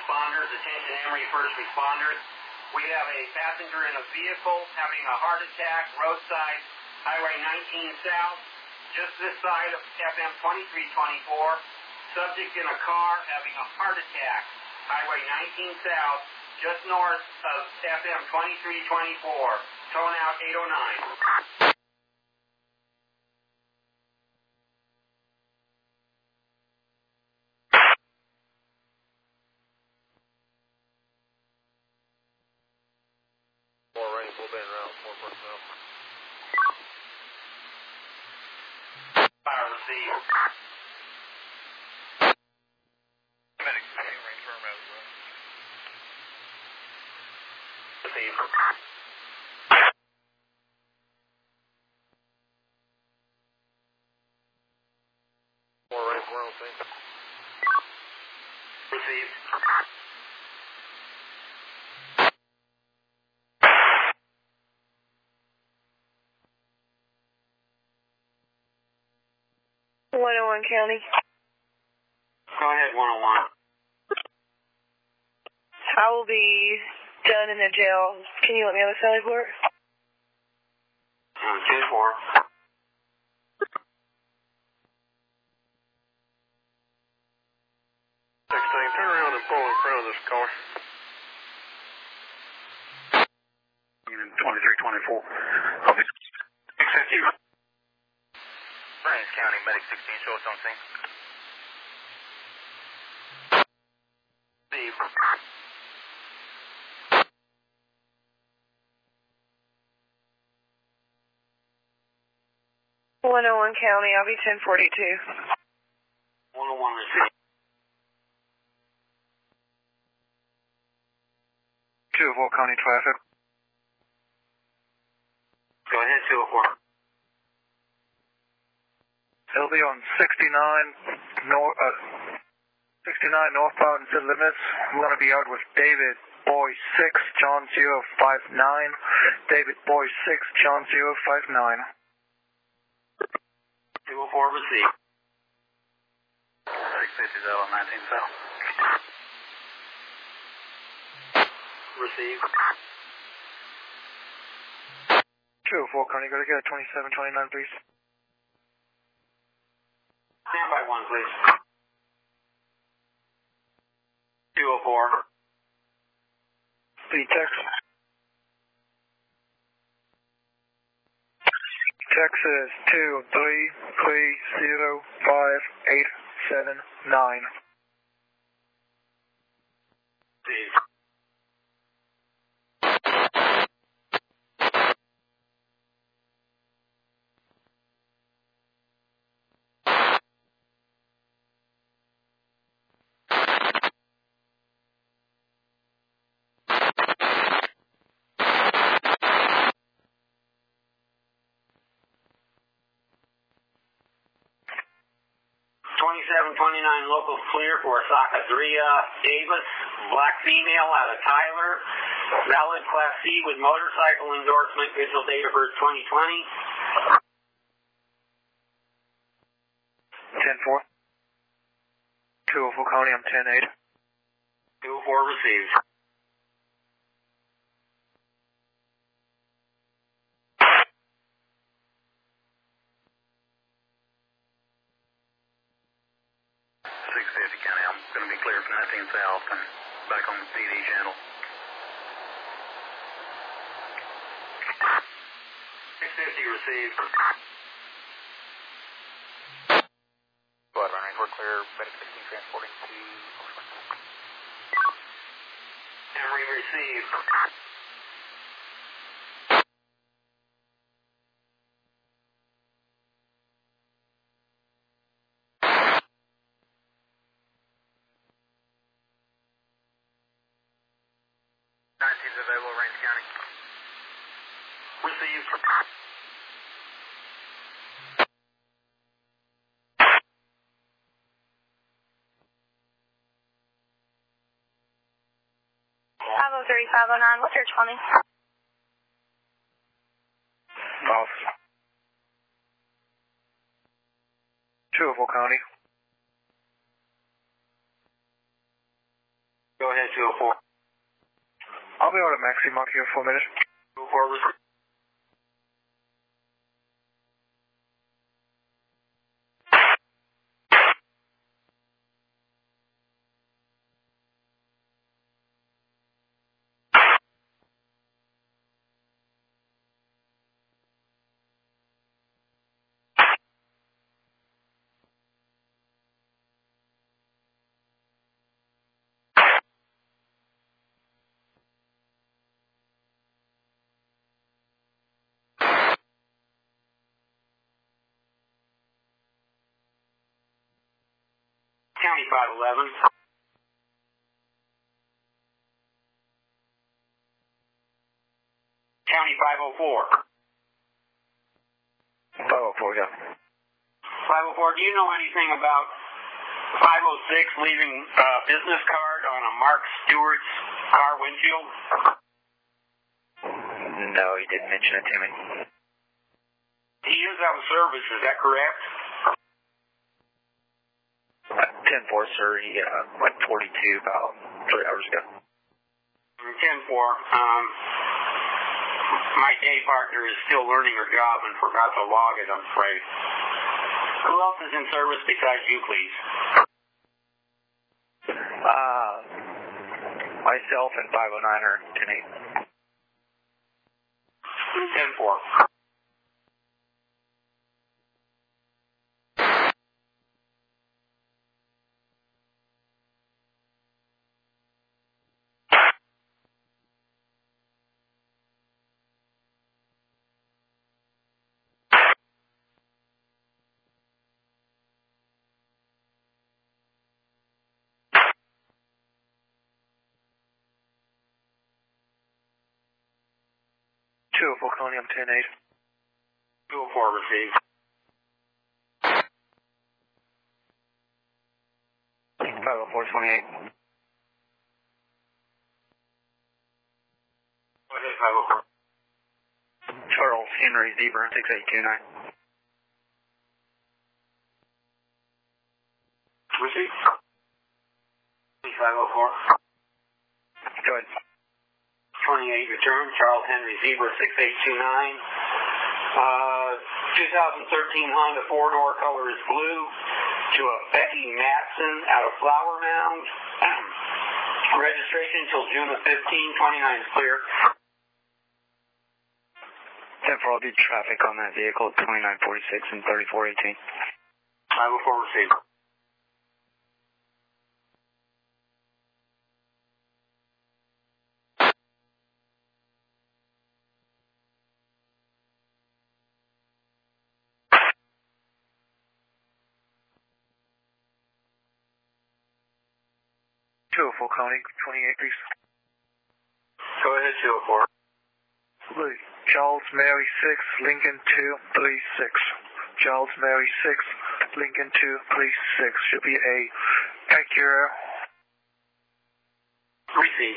responders, attention Emory first responders. We have a passenger in a vehicle having a heart attack, roadside, Highway nineteen South, just this side of F M twenty-three twenty-four. Subject in a car having a heart attack, Highway nineteen South, just north of F M twenty-three twenty-four. Tone out eight oh nine. Fire received. Medic sixteen, range firm as well. Received. Four range, we're on scene. Received. one oh one County. Go ahead, one oh one. I will be done in the jail. Can you let me have a Sally Port? Uh, two four. sixteen, turn around and pull in front of this car. Unit twenty-three twenty-four. Copy. six fifty. Branch County, Medic sixteen, show us on scene. Received. one oh one County, I'll be ten forty-two. one oh one received. two oh four County traffic. Go ahead, two oh four. It'll be on sixty-nine, nor, uh, sixty-nine northbound city limits. I'm going to be out with David Boy six, John zero five nine. David Boy six, John zero five nine. two oh four received. six fifty is out on nineteen South. Received. two oh four County, go to get a twenty-seven twenty-nine, please. Stand by one, please. two oh four. The text. Text is two three three zero five eight seven nine. Received. twenty-seven twenty-nine local clear for Sakadria Davis, black female out of Tyler, valid class C with motorcycle endorsement, visual date of birth twenty twenty. ten four. two oh four County, I'm ten eight. two oh four received. six fifty County, I'm going to be clear from nineteen South and back on the P D channel. six fifty received. Blood running, we're clear, Medic sixteen transporting to... Emory received. nineteen's available, Range County. Received. five oh three, five oh nine, what's your twenty? Off. two oh four County. Go ahead. I'll be able to maxi mark here for a minute. two oh four, receive. County five eleven. County five oh four. five oh four, yeah. five oh four, do you know anything about five oh six leaving a business card on a Mark Stewart's car windshield? No, he didn't mention it to me. He is out of service, is that correct? ten four, sir. He uh, went forty-two about three hours ago. ten four. Um, my day partner is still learning her job and forgot to log it, I'm afraid. Who else is in service besides you, please? Uh, myself and five oh nine are ten eight. ten four. two oh four, Coney, I'm ten eight. two oh four, received. five oh four, twenty-eight. Go ahead, five oh four. Charles Henry Zebra, six eight two nine. Received. five oh four. Go ahead. twenty-eight, return, Charles Henry Zebra, six eight two nine. Uh, twenty thirteen Honda four-door, color is blue, to a Becky Matson out of Flower Mound. Registration until June the fifteenth, twenty-nine is clear. ten four, I'll do traffic on that vehicle at twenty-nine forty-six and thirty-four eighteen. five oh four, received. two oh four, Coney, twenty-eight, please. Go ahead, two oh four. Charles Mary six, Lincoln two, three six. Charles Mary six, Lincoln two, three six. Should be a Acura. Receive.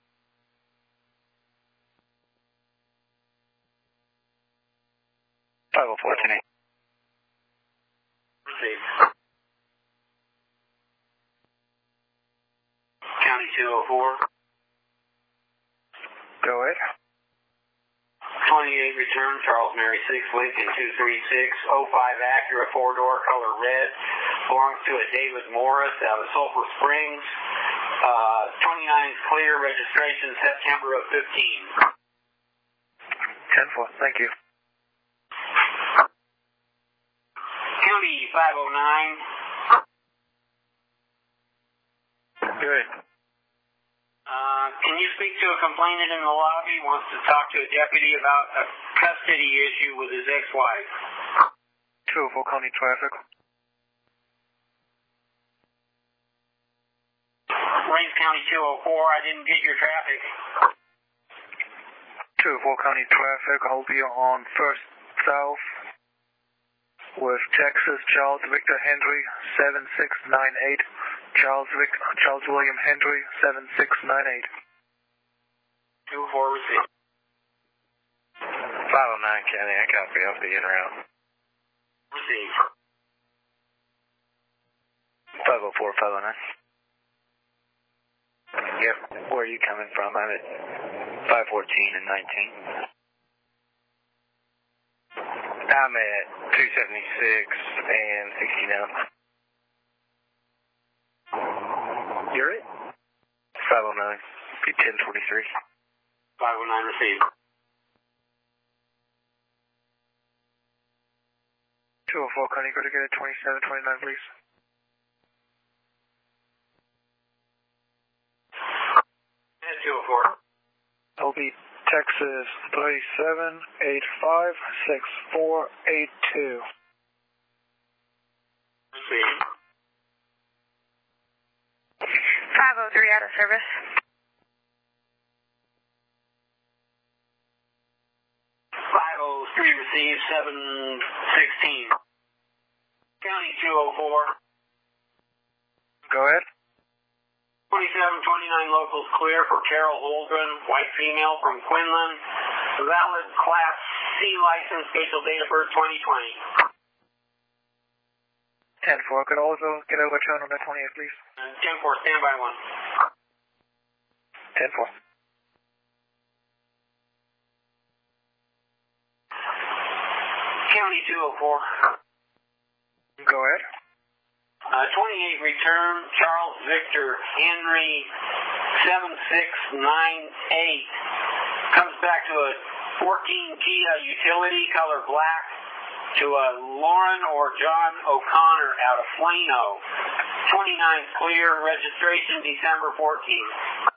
five oh four, ten eight. Receive. County two oh four. Go ahead. twenty-eight, return, Charles Mary six, Lincoln two three six, oh five Acura, four-door, color red, belongs to a David Morris out of Sulphur Springs. Uh, twenty-nine is clear, registration September of fifteen. ten four, thank you. County five oh nine. Good. Uh, can you speak to a complainant in the lobby who wants to talk to a deputy about a custody issue with his ex-wife? two oh four, County traffic. Rains County two oh four, I didn't get your traffic. two oh four, County traffic. I'll be on First South with Texas, Charles Victor Henry, seven six nine eight. Charles Vic, Charles William Henry, seven six nine eight. two four, receive. five oh nine, County, I copy. I'll be in around. Receive. five oh four, five oh nine. Yep. Where are you coming from? I'm at five fourteen and nineteen. I'm at two seventy-six and sixty-nine. You're at? five oh nine. Be ten twenty-three. five oh nine received. two oh four, can you go to get a twenty-seven twenty-nine, please? two oh four. L B Texas three seven eight five six four eight two. Received. five oh three out of service. five oh three received, seven sixteen. County two oh four. Go ahead. twenty-seven twenty-nine locals clear for Carol Holdren, white female from Quinlan. Valid Class C license, special date of birth twenty twenty. ten four, could also get over turn on that twenty-eight, please? And ten four, standby one. ten four. County two oh four. Go ahead. Uh, twenty-eight return, Charles Victor Henry seven six nine eight. Comes back to a fourteen Kia utility, color black, to a Lauren or John O'Connor out of Plano. twenty-nine clear, registration December fourteenth.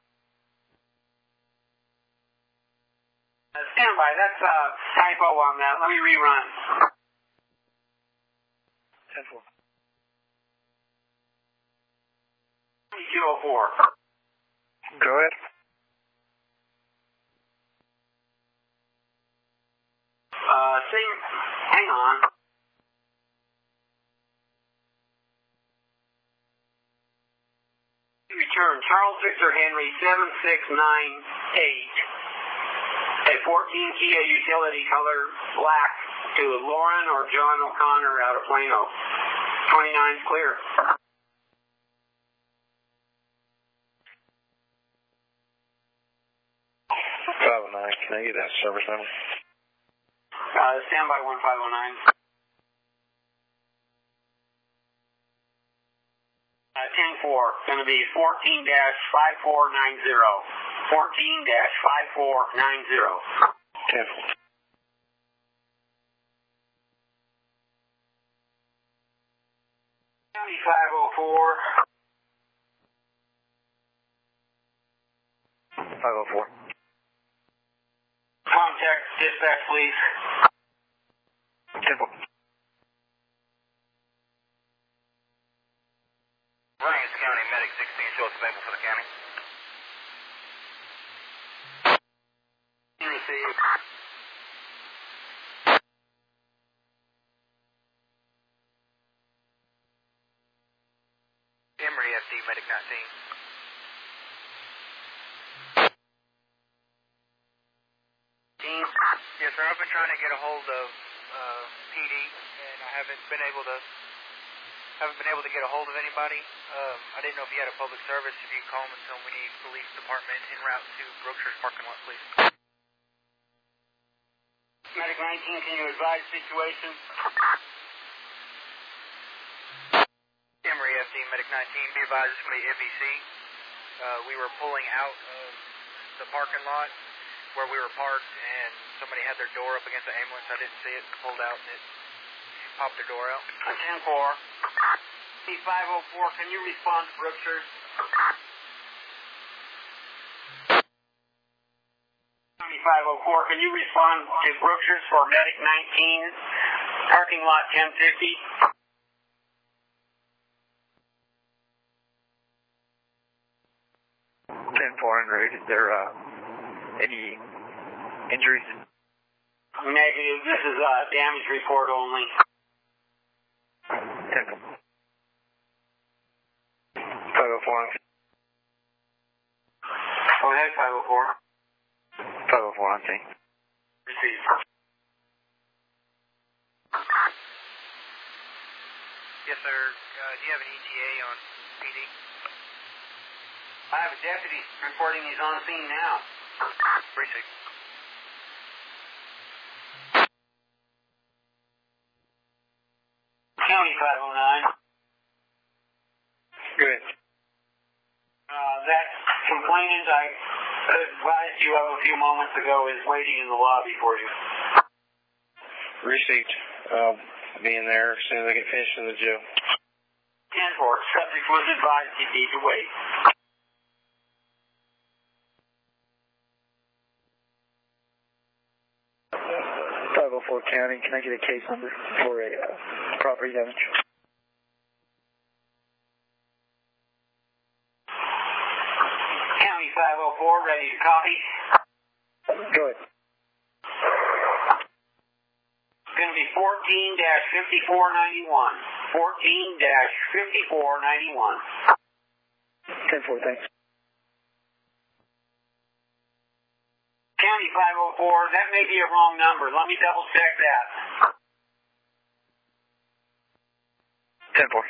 Uh, standby, that's a typo on that. Let me rerun. ten four. two oh four. Go ahead. Uh, same, hang on. Return, Charles Victor Henry seven six nine eight. A fourteen Kia utility color black to Lauren or John O'Connor out of Plano. twenty-nine is clear. five oh nine, can I get that service number? Uh, standby one five oh nine. Uh, ten four, going to be fourteen dash five four nine zero. fourteen dash five four nine zero. ten four. County five oh four. five oh four. Contact dispatch, please. ten four. Williams County Medic sixteen, show us available for the county. Received. Emory F D, Medic nineteen. Yes, sir. I've been trying to get a hold of uh, P D, and I haven't been able to haven't been able to get a hold of anybody. Um, I didn't know if you had a public service. If you could call them and tell them we need police department en route to Brookshire's parking lot, please. Medic nineteen, can you advise situation? Emory F D, Medic nineteen, be advised it's going to be F E C. Uh, we were pulling out of the parking lot where we were parked, and somebody had their door up against the ambulance. I didn't see it, pulled out, and it popped their door out. ten four. C five oh four, can you respond to Brookshire's? five oh four, can you respond to Brookshire's for Medic nineteen, parking lot ten fifty? ten four hundred, is there uh, any injuries? Negative, this is a damage report only. ten four. five oh four. Go ahead, five oh four. five oh four on scene. Received. Yes, sir. Uh, do you have an E T A on P D? I have a deputy reporting he's on scene now. Precinct. County five oh nine. Good. Uh, that complainant I advised you of a few moments ago is waiting in the lobby for you. Received. I'll be in there as soon as I get finished in the jail. ten four. Subject was advised you need to wait. five oh four County, can I get a case number for a uh, property damage? County five oh four, ready to copy. Go ahead. It's going to be fourteen dash fifty-four ninety-one. fourteen dash fifty-four ninety-one. ten four, thanks. County five oh four, that may be a wrong number. Let me double check that. ten four.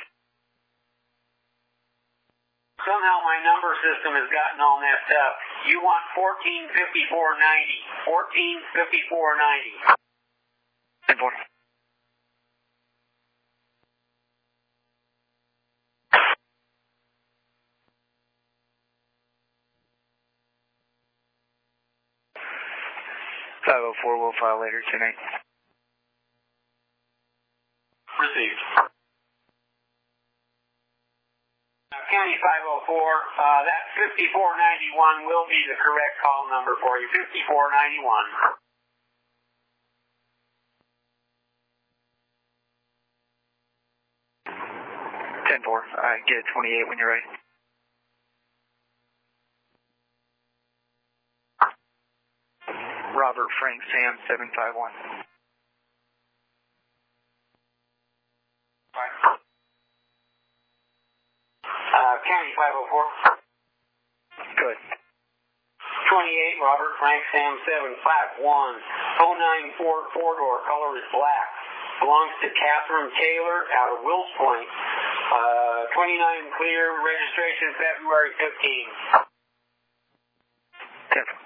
Somehow my number system has gotten all messed up. You want fourteen fifty-four ninety. fourteen fifty-four ninety. ten four. five oh four, we'll file later tonight. Received. Uh, County five oh four, uh, that fifty-four ninety-one will be the correct call number for you. fifty-four ninety-one. ten four. I get twenty-eight when you're ready. Robert Frank Sam seven five one. Right. Uh, County five oh four. Good. twenty-eight Robert Frank Sam seven five one. oh nine Ford four-door, color is black. Belongs to Catherine Taylor out of Wills Point. Uh, twenty-nine clear, registration February fifteenth. ten four.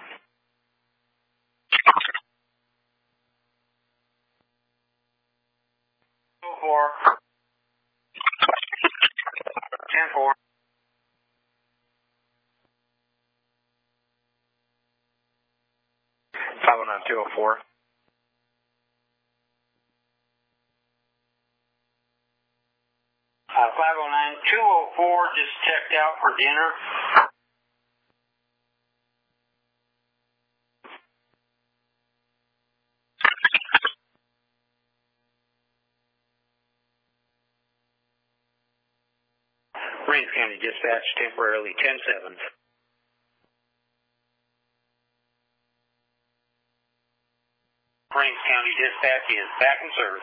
four. ten four. five oh nine two oh four. Uh, five oh nine two oh four just checked out for dinner. Rains County Dispatch, temporarily ten seven. Rains County Dispatch is back in service.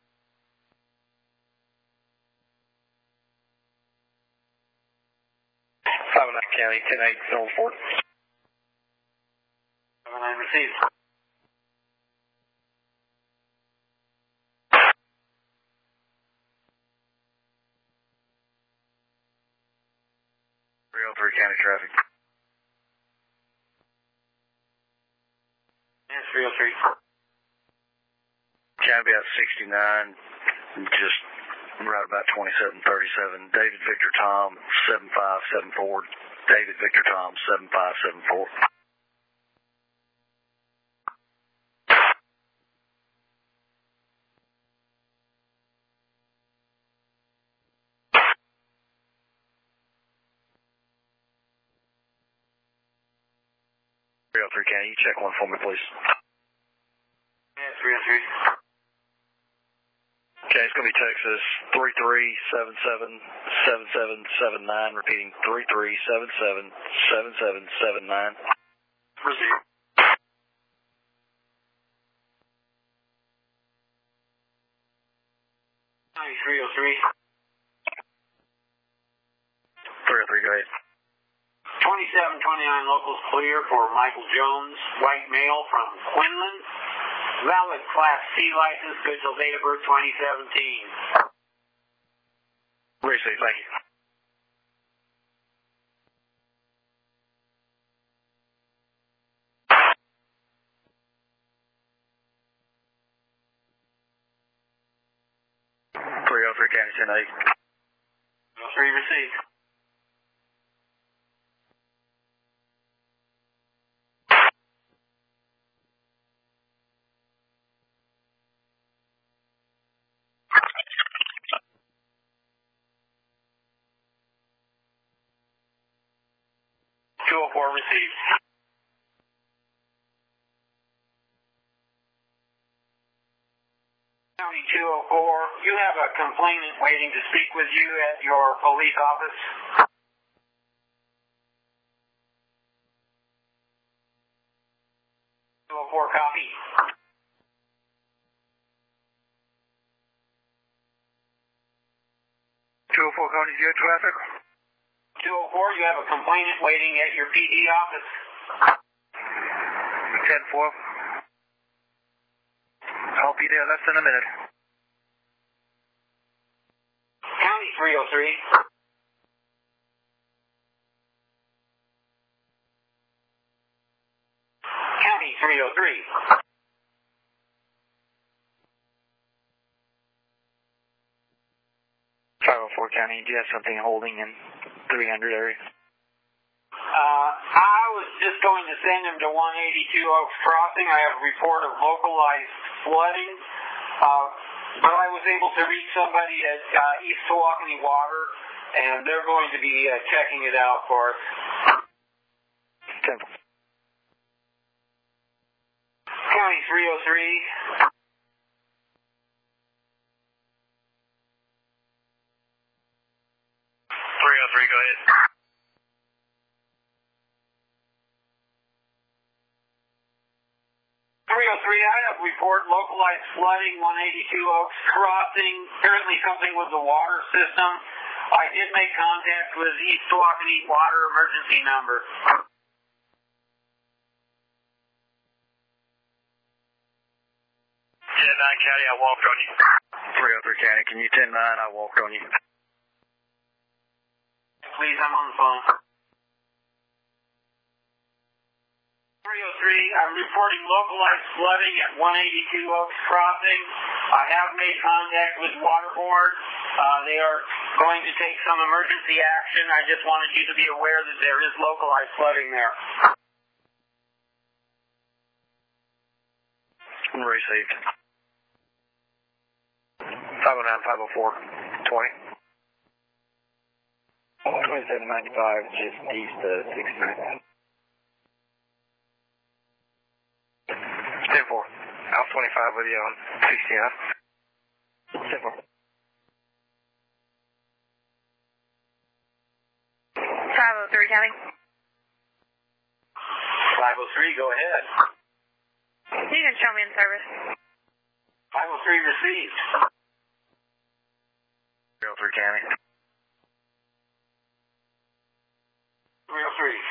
five oh nine County, ten eight oh four. five oh nine received. three oh three County traffic. Yes, three oh three. County out sixty-nine, just right about twenty-seven thirty-seven. David Victor Tom, seven five seven four. David Victor Tom, seven five seven four. three oh three County, you check one for me, please. Yes, three oh three. Okay, it's going to be Texas three three seven seven seven seven seven nine. Repeating three three seven seven seven seven seven nine. Proceed. three oh three. three oh three, go ahead. twenty-seven twenty-nine locals clear for Michael Jones, white male from Quinlan. Valid Class C license, good till date of birth twenty seventeen. Received, thank you. three oh three County ten eight. three received. two oh four received. County two oh four, you have a complainant waiting to speak with you at your police office. two oh four, copy. two oh four County Jail traffic. two oh four, you have a complainant waiting at your P D office. ten four. I'll be there less than a minute. County three oh three. County three oh three. five oh four County, do you have something holding in three hundred area? Uh, I was just going to send him to one eighty-two Oaks Crossing. I have a report of localized flooding. Uh, but I was able to reach somebody at uh, East Tawakoni Water, and they're going to be uh, checking it out for us. Temple. County three oh three. three oh three, go ahead. three oh three, I have report localized flooding, one eighty-two Oaks Crossing, apparently something with the water system. I did make contact with East Tawakoni Water emergency number. ten nine County, I walked on you. three oh three County, can you ten nine, I walked on you. Please, I'm on the phone. three oh three, I'm reporting localized flooding at one eighty-two Oaks Crossing. I have made contact with Waterboard. Uh, they are going to take some emergency action. I just wanted you to be aware that there is localized flooding there. Received. five oh nine, five oh four, twenty. twenty-seven ninety-five, just east of sixty-nine. ten four. Alpha twenty-five with you on sixty-nine. ten four. five oh three County. five oh three, go ahead. You can show me in service. five oh three received. three oh three County. three oh three.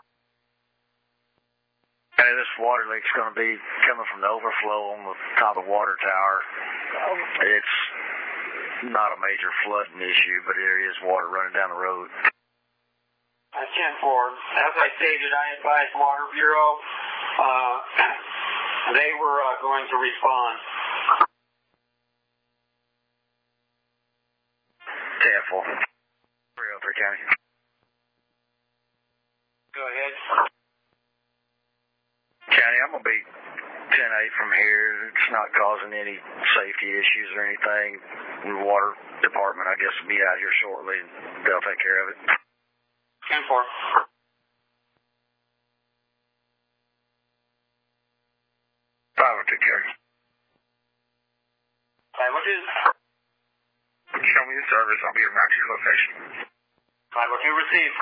Hey, this water leak's going to be coming from the overflow on the top of water tower. It's not a major flooding issue, but there is water running down the road. Uh, ten four. As I stated, I advised Water Bureau. Uh, they were uh, going to respond. ten four. three oh three County. Go ahead. County, I'm going to be ten eight from here. It's not causing any safety issues or anything. The water department, I guess, will be out here shortly, and they'll take care of it. ten four. five oh two County. five oh two. Show me the service. I'll be around your location. five oh two received.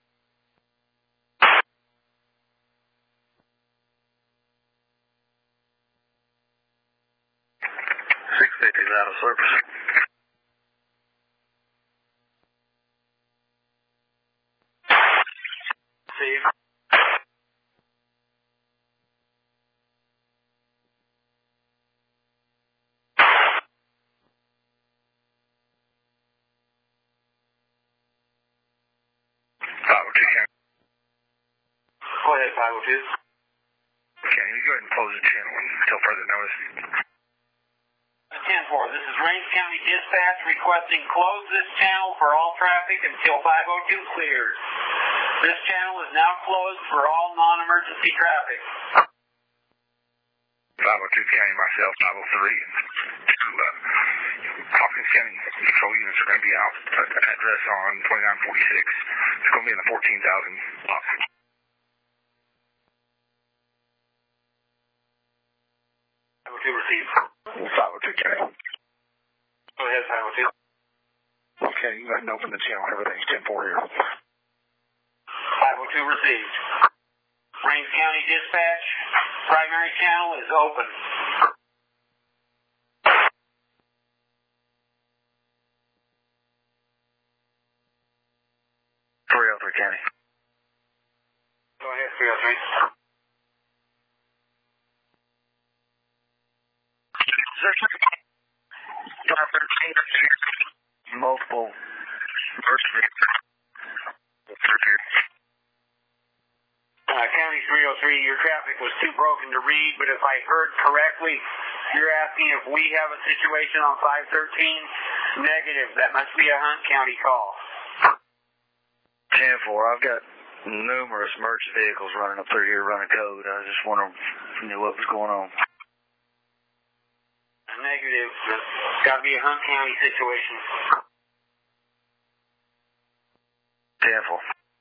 six fifty is out of service. Receive. five oh two County. Go ahead, five oh two. Okay, you go ahead and close the channel until further notice. ten four, this is Range County Dispatch requesting close this channel for all traffic until five oh two clears. This channel is now closed for all non-emergency traffic. five oh two County, myself, five oh three, and two uh, Hawkins County patrol units are going to be out at an address on twenty-nine forty-six. It's going to be in the fourteen thousand block. five oh two received. five oh two County. Go ahead, five oh two. Okay, you got to open the channel. Everything's ten four here. five oh two received. Range County Dispatch, primary channel is open. three oh three County. Go ahead, three oh three. Multiple Uh, County three oh three, your traffic was too broken to read, but if I heard correctly, you're asking if we have a situation on five thirteen? Negative. That must be a Hunt County call. ten four, I've got numerous merch vehicles running up through here running code. I just wonder if you knew what was going on. Negative. It's got to be a Hunt County situation. ten four.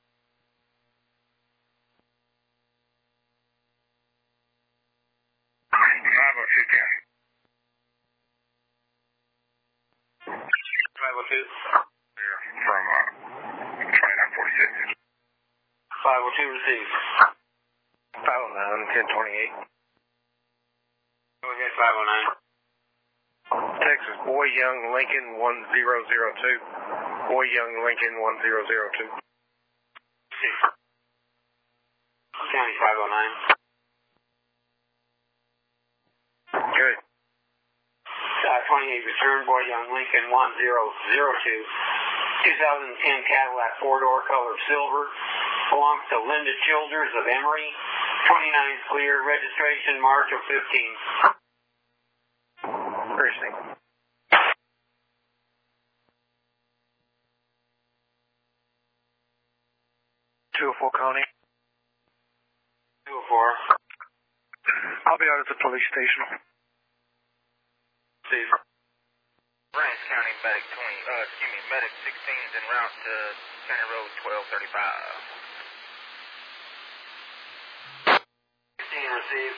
five oh two County. five oh two. Here from uh, twenty-nine forty-six. five oh two received. five oh nine, ten twenty-eight. Go ahead, five oh nine. Texas, Boy Young Lincoln one zero zero two. Boy Young Lincoln one zero zero two. County five oh nine. Good. Uh, twenty-eight return, Boy Young Lincoln one zero zero two. twenty ten Cadillac four-door color silver. Belongs to Linda Childers of Emory. twenty-nine is clear. Registration March of fifteen. Precinct. two oh four County. two oh four. I'll be out at the police station. Steve. Branch County Medic twenty, uh, excuse me, Medic sixteen is en route to County Road twelve thirty-five. fifteen received.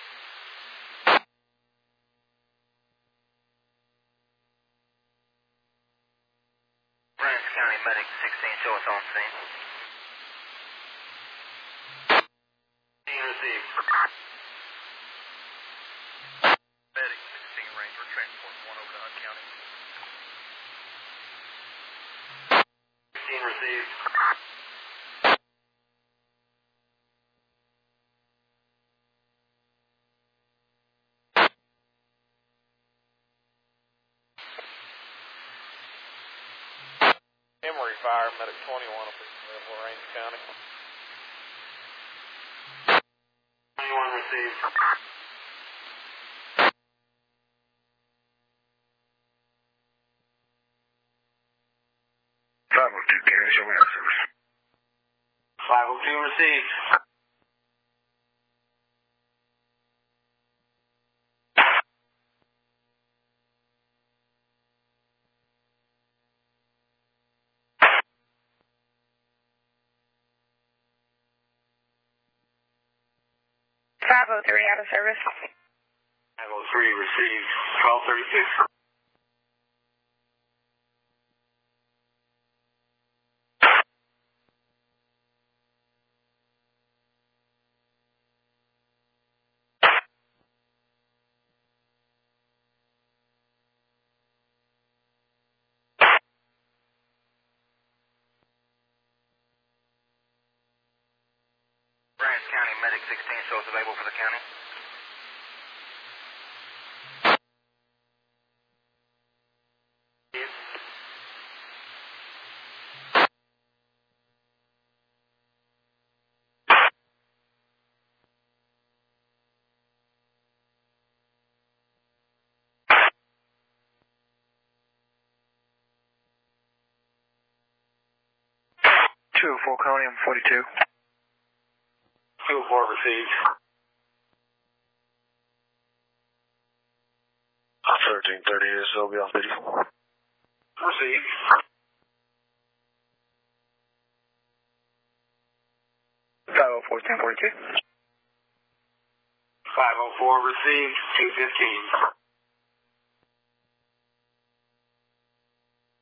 Branch County Medic sixteen, show us on scene. fifteen received. Medic sixteen, Ranger, transport one over to Hunt County. fifteen received. Emory Fire, Medic twenty-one up in Range County. twenty-one received. five oh two County, show me out service. five oh two received. five oh three out of service. five oh three received. twelve thirty-six. Branch County Medic sixteen, show us available for the county. two oh four Coney, I'm forty-two. two oh four received. thirteen thirty is so be off video. Received. five oh four, ten forty-two. five oh four received, two fifteen.